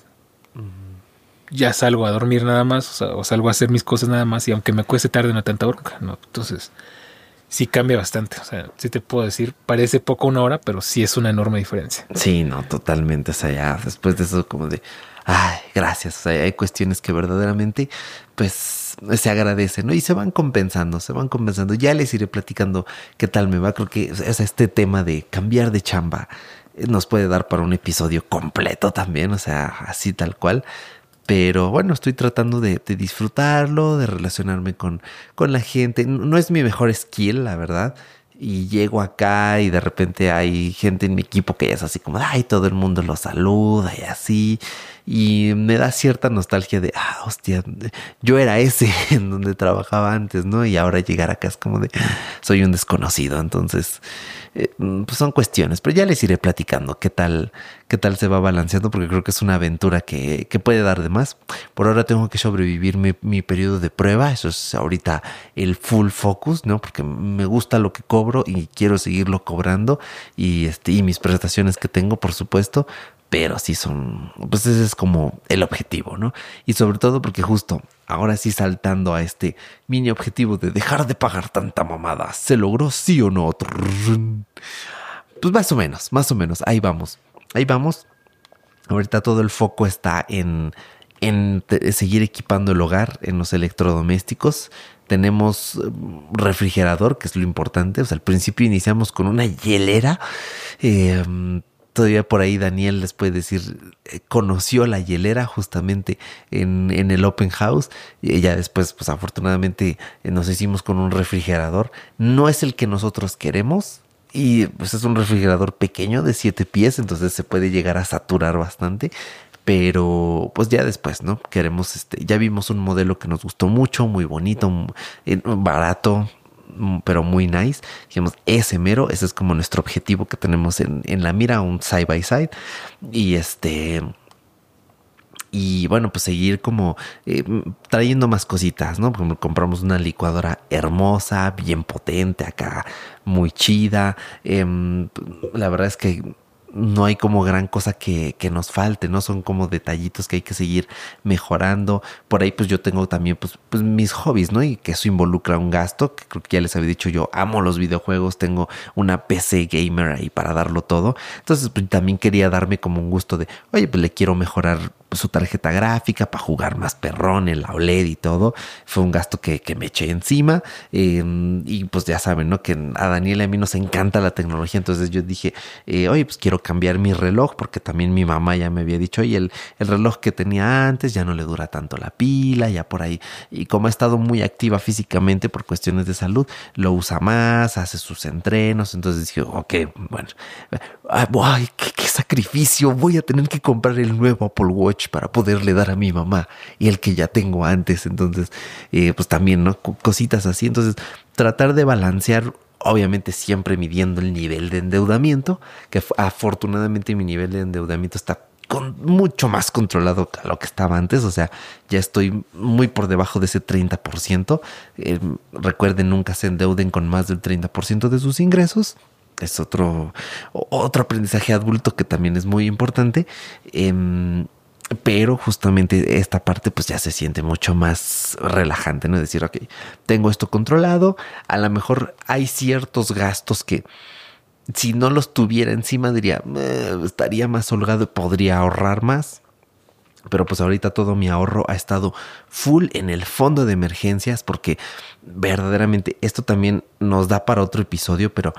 ya salgo a dormir nada más, o salgo a hacer mis cosas nada más, y aunque me cueste tarde no hay tanta bronca, ¿no? Entonces, sí cambia bastante. O sea, sí te puedo decir, parece poco 1 hora, pero sí es una enorme diferencia. Sí, no, totalmente. O sea, ya después de eso como de, ay, gracias. O sea, hay cuestiones que verdaderamente, pues, se agradecen, ¿no? Y se van compensando, Ya les iré platicando qué tal me va. Creo que, o sea, este tema de cambiar de chamba nos puede dar para un episodio completo también, o sea, así tal cual. Pero bueno, estoy tratando de disfrutarlo, de relacionarme con la gente. No es mi mejor skill, la verdad. Y llego acá y de repente hay gente en mi equipo que es así como, ay, todo el mundo lo saluda y así. Y me da cierta nostalgia de, hostia, yo era ese en donde trabajaba antes, ¿no? Y ahora llegar acá es como de, soy un desconocido. Entonces, pues son cuestiones, pero ya les iré platicando qué tal se va balanceando, porque creo que es una aventura que puede dar de más. Por ahora tengo que sobrevivir mi periodo de prueba. Eso es ahorita el full focus, ¿no? Porque me gusta lo que cobro y quiero seguirlo cobrando, y mis prestaciones que tengo, por supuesto. Pero sí son, pues ese es como el objetivo, ¿no? Y sobre todo porque justo ahora sí, saltando a este mini objetivo de dejar de pagar tanta mamada, ¿se logró sí o no? Pues más o menos, ahí vamos. Ahorita todo el foco está en seguir equipando el hogar, en los electrodomésticos. Tenemos refrigerador, que es lo importante. O sea, al principio iniciamos con una hielera. Todavía por ahí Daniel les puede decir, conoció la hielera justamente en el open house, y ya después, pues afortunadamente nos hicimos con un refrigerador. No es el que nosotros queremos, y pues es un refrigerador pequeño de 7 pies, entonces se puede llegar a saturar bastante. Pero pues ya después, ¿no? Queremos, ya vimos un modelo que nos gustó mucho, muy bonito, barato, pero muy nice. Dijimos, ese es como nuestro objetivo que tenemos en la mira, un side by side. Y bueno, pues seguir como trayendo más cositas, ¿no? Porque compramos una licuadora hermosa, bien potente acá, muy chida. La verdad es que no hay como gran cosa que nos falte, ¿no? Son como detallitos que hay que seguir mejorando. Por ahí pues yo tengo también pues mis hobbies, ¿no? Y que eso involucra un gasto, que creo que ya les había dicho, yo amo los videojuegos, tengo una PC gamer ahí para darlo todo. Entonces pues también quería darme como un gusto de, oye, pues le quiero mejorar su tarjeta gráfica para jugar más perrón en la OLED y todo. Fue un gasto que me eché encima, y pues ya saben, ¿no? Que a Daniel y a mí nos encanta la tecnología. Entonces yo dije, oye, pues quiero cambiar mi reloj, porque también mi mamá ya me había dicho, oye, el reloj que tenía antes ya no le dura tanto la pila, ya por ahí. Y como ha estado muy activa físicamente por cuestiones de salud, lo usa más, hace sus entrenos. Entonces dije, ok, bueno, ay, qué sacrificio, voy a tener que comprar el nuevo Apple Watch para poderle dar a mi mamá y el que ya tengo antes. Entonces, pues también, ¿no? Cositas así. Entonces, tratar de balancear, obviamente siempre midiendo el nivel de endeudamiento, que afortunadamente mi nivel de endeudamiento está mucho más controlado que lo que estaba antes. O sea, ya estoy muy por debajo de ese 30%. Recuerden, nunca se endeuden con más del 30% de sus ingresos. Es otro aprendizaje adulto que también es muy importante. Pero justamente esta parte pues ya se siente mucho más relajante, ¿no? Decir, ok, tengo esto controlado. A lo mejor hay ciertos gastos que si no los tuviera encima diría, estaría más holgado y podría ahorrar más. Pero pues ahorita todo mi ahorro ha estado full en el fondo de emergencias, porque verdaderamente esto también nos da para otro episodio, pero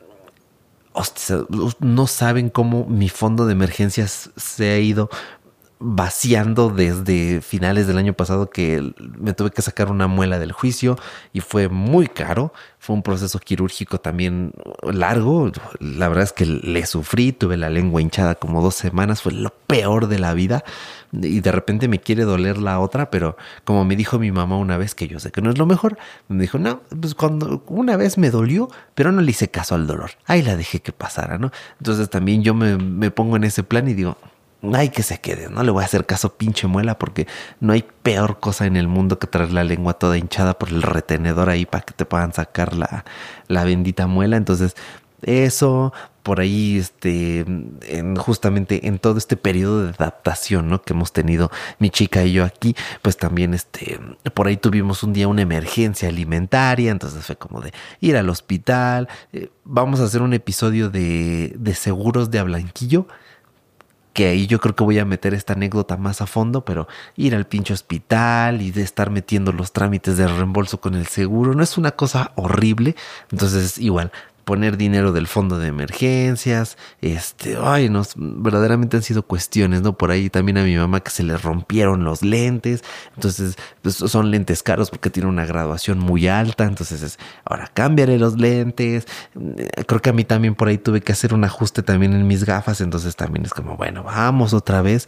hostia, no saben cómo mi fondo de emergencias se ha ido vaciando desde finales del año pasado, que me tuve que sacar una muela del juicio y fue muy caro. Fue un proceso quirúrgico también largo. La verdad es que le sufrí, tuve la lengua hinchada como 2 semanas, fue lo peor de la vida. Y de repente me quiere doler la otra, pero como me dijo mi mamá una vez, que yo sé que no es lo mejor, me dijo, no, pues cuando una vez me dolió, pero no le hice caso al dolor. Ahí la dejé que pasara, ¿no? Entonces también yo me pongo en ese plan y digo, ay, que se quede, no le voy a hacer caso, pinche muela, porque no hay peor cosa en el mundo que traer la lengua toda hinchada por el retenedor ahí para que te puedan sacar la bendita muela. Entonces, eso, por ahí, justamente en todo este periodo de adaptación, ¿no?, que hemos tenido mi chica y yo aquí, pues también, por ahí tuvimos un día una emergencia alimentaria, entonces fue como de ir al hospital. Vamos a hacer un episodio de seguros de Ablanquillo, que ahí yo creo que voy a meter esta anécdota más a fondo, pero ir al pinche hospital y de estar metiendo los trámites de reembolso con el seguro no es una cosa horrible. Entonces igual poner dinero del fondo de emergencias, verdaderamente han sido cuestiones, ¿no? Por ahí también a mi mamá que se le rompieron los lentes, entonces pues, son lentes caros porque tiene una graduación muy alta, entonces ahora cámbiale los lentes. Creo que a mí también por ahí tuve que hacer un ajuste también en mis gafas, entonces también es como, bueno, vamos otra vez,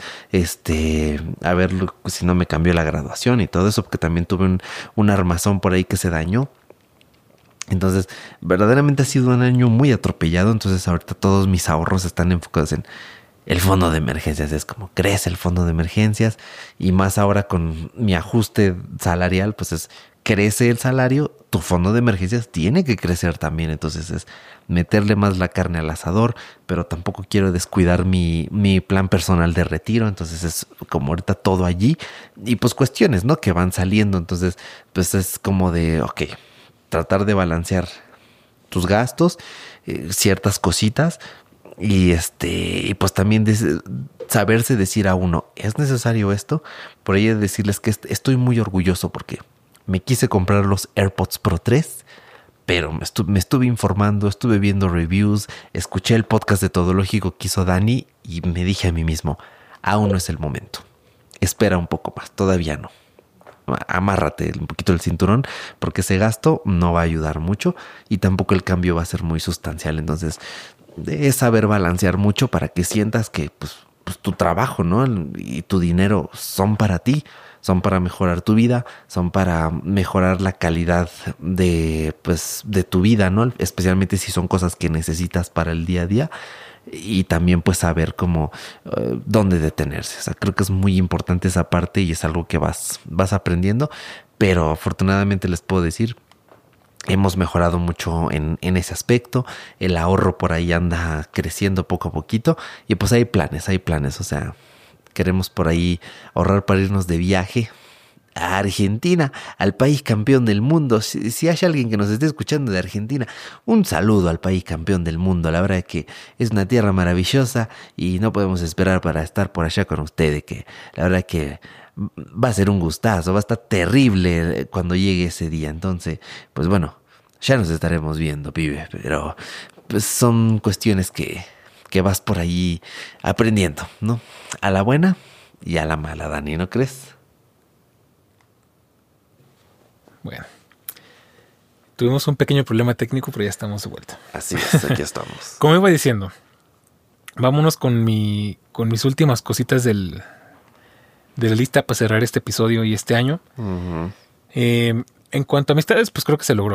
a ver si no me cambió la graduación y todo eso, porque también tuve un armazón por ahí que se dañó. Entonces, verdaderamente ha sido un año muy atropellado. Entonces, ahorita todos mis ahorros están enfocados en el fondo de emergencias. Es como crece el fondo de emergencias. Y más ahora con mi ajuste salarial, pues crece el salario. Tu fondo de emergencias tiene que crecer también. Entonces, es meterle más la carne al asador. Pero tampoco quiero descuidar mi plan personal de retiro. Entonces, es como ahorita todo allí. Y pues cuestiones, ¿no?, que van saliendo. Entonces, pues es como de, ok, tratar de balancear tus gastos, ciertas cositas y pues también saberse decir a uno, ¿es necesario esto? Por ahí decirles que estoy muy orgulloso porque me quise comprar los AirPods Pro 3, pero me estuve informando, estuve viendo reviews, escuché el podcast de Todológico que hizo Dani y me dije a mí mismo, aún no es el momento, espera un poco más, todavía no. Amárrate un poquito el cinturón porque ese gasto no va a ayudar mucho y tampoco el cambio va a ser muy sustancial. Entonces es saber balancear mucho para que sientas que pues tu trabajo, ¿no?, y tu dinero son para ti, son para mejorar tu vida, son para mejorar la calidad de tu vida, ¿no?, especialmente si son cosas que necesitas para el día a día. Y también pues saber cómo dónde detenerse. O sea, creo que es muy importante esa parte y es algo que vas aprendiendo. Pero afortunadamente les puedo decir, hemos mejorado mucho en ese aspecto. El ahorro por ahí anda creciendo poco a poquito. Y pues hay planes. O sea, queremos por ahí ahorrar para irnos de viaje a Argentina, al país campeón del mundo. Si hay alguien que nos esté escuchando de Argentina, un saludo al país campeón del mundo. La verdad es que es una tierra maravillosa y no podemos esperar para estar por allá con ustedes, que la verdad es que va a ser un gustazo, va a estar terrible cuando llegue ese día. Entonces, pues bueno, ya nos estaremos viendo, pibe, pero pues son cuestiones que vas por ahí aprendiendo, ¿no? A la buena y a la mala, Dani, ¿no crees? Bueno, tuvimos un pequeño problema técnico, pero ya estamos de vuelta. Así es, aquí estamos. Como iba diciendo, vámonos con mis últimas cositas de la lista para cerrar este episodio y este año. Uh-huh. En cuanto a amistades, pues creo que se logró.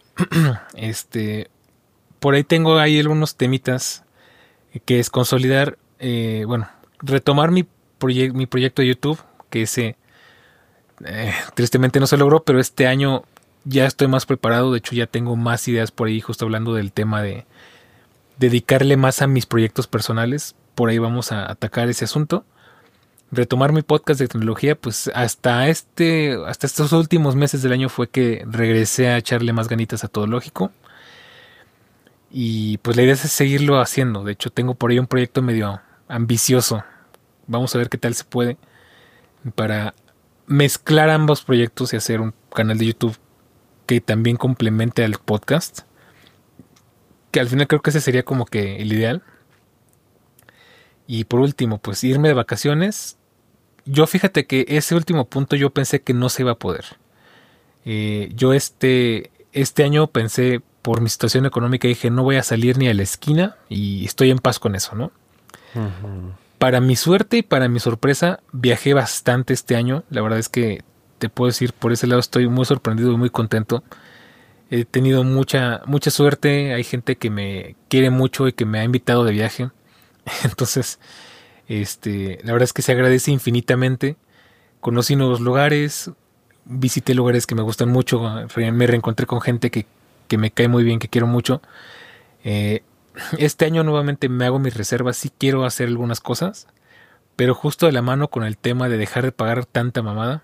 Por ahí tengo algunos temitas que es consolidar, retomar mi proyecto de YouTube, que ese tristemente no se logró, pero este año ya estoy más preparado. De hecho, ya tengo más ideas por ahí, justo hablando del tema de dedicarle más a mis proyectos personales. Por ahí vamos a atacar ese asunto. Retomar mi podcast de tecnología, pues hasta estos últimos meses del año fue que regresé a echarle más ganitas a Todológico. Y pues la idea es seguirlo haciendo. De hecho, tengo por ahí un proyecto medio ambicioso. Vamos a ver qué tal se puede para mezclar ambos proyectos y hacer un canal de YouTube que también complemente al podcast. Que al final creo que ese sería como que el ideal. Y por último, pues irme de vacaciones. Yo fíjate que ese último punto yo pensé que no se iba a poder. Yo este año pensé, por mi situación económica, dije no voy a salir ni a la esquina y estoy en paz con eso, ¿no? Uh-huh. Para mi suerte y para mi sorpresa, viajé bastante este año. La verdad es que te puedo decir, por ese lado estoy muy sorprendido y muy contento. He tenido mucha suerte. Hay gente que me quiere mucho y que me ha invitado de viaje. Entonces, la verdad es que se agradece infinitamente. Conocí nuevos lugares, visité lugares que me gustan mucho, me reencontré con gente que me cae muy bien, que quiero mucho. Este año nuevamente me hago mis reservas, sí quiero hacer algunas cosas, pero justo de la mano con el tema de dejar de pagar tanta mamada.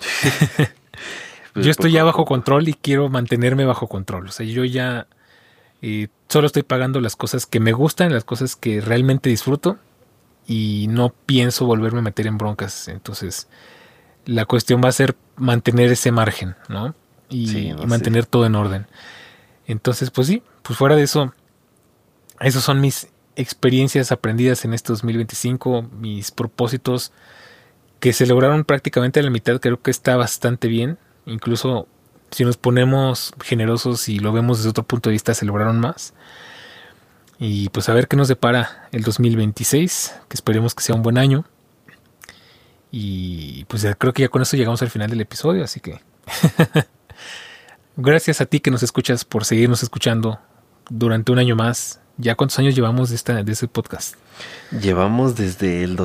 Yo estoy ya bajo control y quiero mantenerme bajo control. O sea, yo ya solo estoy pagando las cosas que me gustan, las cosas que realmente disfruto, y no pienso volverme a meter en broncas. Entonces, la cuestión va a ser mantener ese margen, ¿no? Y mantener todo en orden. Entonces, pues sí, pues fuera de eso, esos son mis experiencias aprendidas en este 2025, mis propósitos que se lograron prácticamente a la mitad. Creo que está bastante bien. Incluso si nos ponemos generosos y lo vemos desde otro punto de vista, se lograron más. Y pues a ver qué nos depara el 2026, que esperemos que sea un buen año. Y pues creo que ya con eso llegamos al final del episodio, así que gracias a ti que nos escuchas por seguirnos escuchando durante un año más. ¿Ya cuántos años llevamos de ese podcast? Llevamos desde el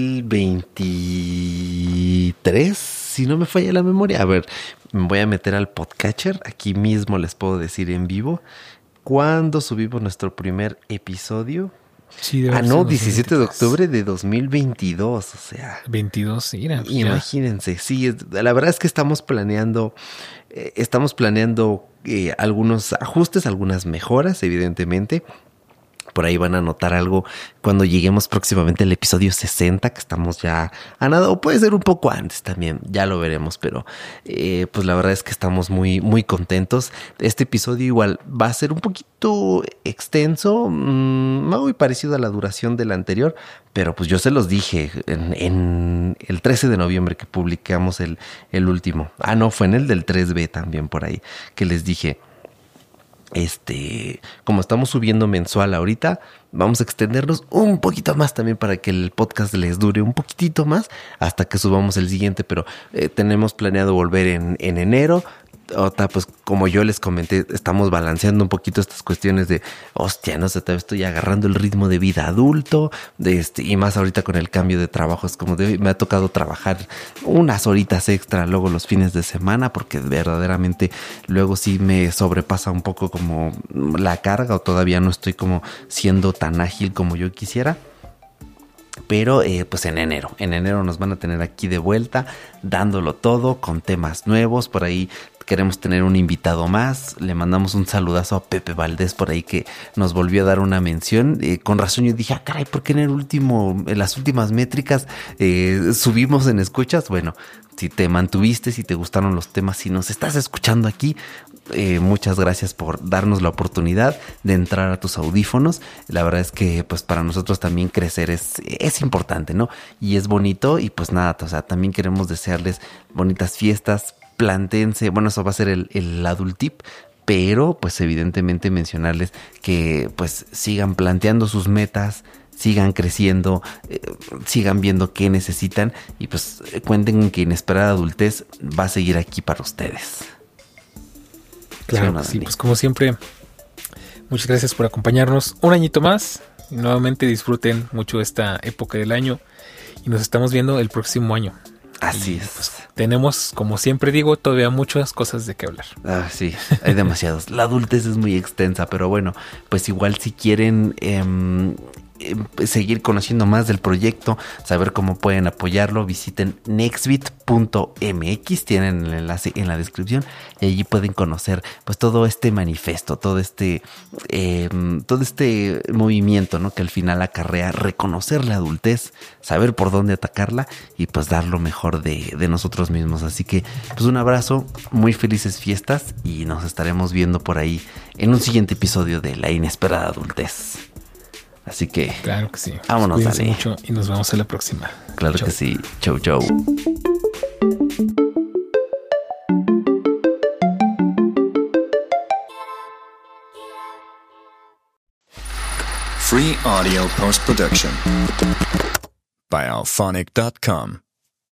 2023, si no me falla la memoria. A ver, me voy a meter al podcatcher. Aquí mismo les puedo decir en vivo cuándo subimos nuestro primer episodio. Sí, 17 de octubre de 2022, o sea. 22, sí, imagínense, sí, la verdad es que estamos planeando algunos ajustes, algunas mejoras, evidentemente. Por ahí van a notar algo cuando lleguemos próximamente al episodio 60, que estamos ya a nada, o puede ser un poco antes también, ya lo veremos, pero pues la verdad es que estamos muy, muy contentos. Este episodio igual va a ser un poquito extenso, muy parecido a la duración del anterior, pero pues yo se los dije en el 13 de noviembre que publicamos el último. No, fue en el del 3B también por ahí, que les dije... como estamos subiendo mensual ahorita, vamos a extendernos un poquito más también para que el podcast les dure un poquitito más hasta que subamos el siguiente, pero tenemos planeado volver en enero. Otra, pues como yo les comenté, estamos balanceando un poquito estas cuestiones de hostia, no sé, todavía estoy agarrando el ritmo de vida adulto, y más ahorita con el cambio de trabajo. Es como me ha tocado trabajar unas horitas extra luego los fines de semana, porque verdaderamente luego sí me sobrepasa un poco como la carga, o todavía no estoy como siendo tan ágil como yo quisiera. Pero pues en enero nos van a tener aquí de vuelta, dándolo todo con temas nuevos. Por ahí queremos tener un invitado más. Le mandamos un saludazo a Pepe Valdés por ahí, que nos volvió a dar una mención. Con razón yo dije, caray, ¿por qué en las últimas métricas subimos en escuchas? Bueno, si te mantuviste, si te gustaron los temas, si nos estás escuchando aquí, muchas gracias por darnos la oportunidad de entrar a tus audífonos. La verdad es que pues para nosotros también crecer es importante, ¿no? Y es bonito, y pues nada, o sea, también queremos desearles bonitas fiestas. Plantéense, bueno, eso va a ser el adult tip, pero pues evidentemente mencionarles que pues sigan planteando sus metas, sigan creciendo, sigan viendo qué necesitan, y pues cuenten que Inesperada Adultez va a seguir aquí para ustedes. Claro, sí, pues como siempre, muchas gracias por acompañarnos un añito más, y nuevamente disfruten mucho esta época del año, y nos estamos viendo el próximo año. Así es. Pues, tenemos, como siempre digo, todavía muchas cosas de qué hablar. Sí, hay demasiados. La adultez es muy extensa, pero bueno, pues igual si quieren seguir conociendo más del proyecto, saber cómo pueden apoyarlo, visiten nextbit.mx, tienen el enlace en la descripción y allí pueden conocer pues todo este manifiesto, todo este movimiento, ¿no? Que al final acarrea reconocer la adultez, saber por dónde atacarla y pues dar lo mejor de nosotros mismos. Así que pues un abrazo, muy felices fiestas y nos estaremos viendo por ahí en un siguiente episodio de La Inesperada Adultez. Así que claro que sí. Vámonos, cuídense dale. mucho y nos vemos en la próxima. Claro Chau. que sí. Chau, chau. Free audio post-production by alphonic.com.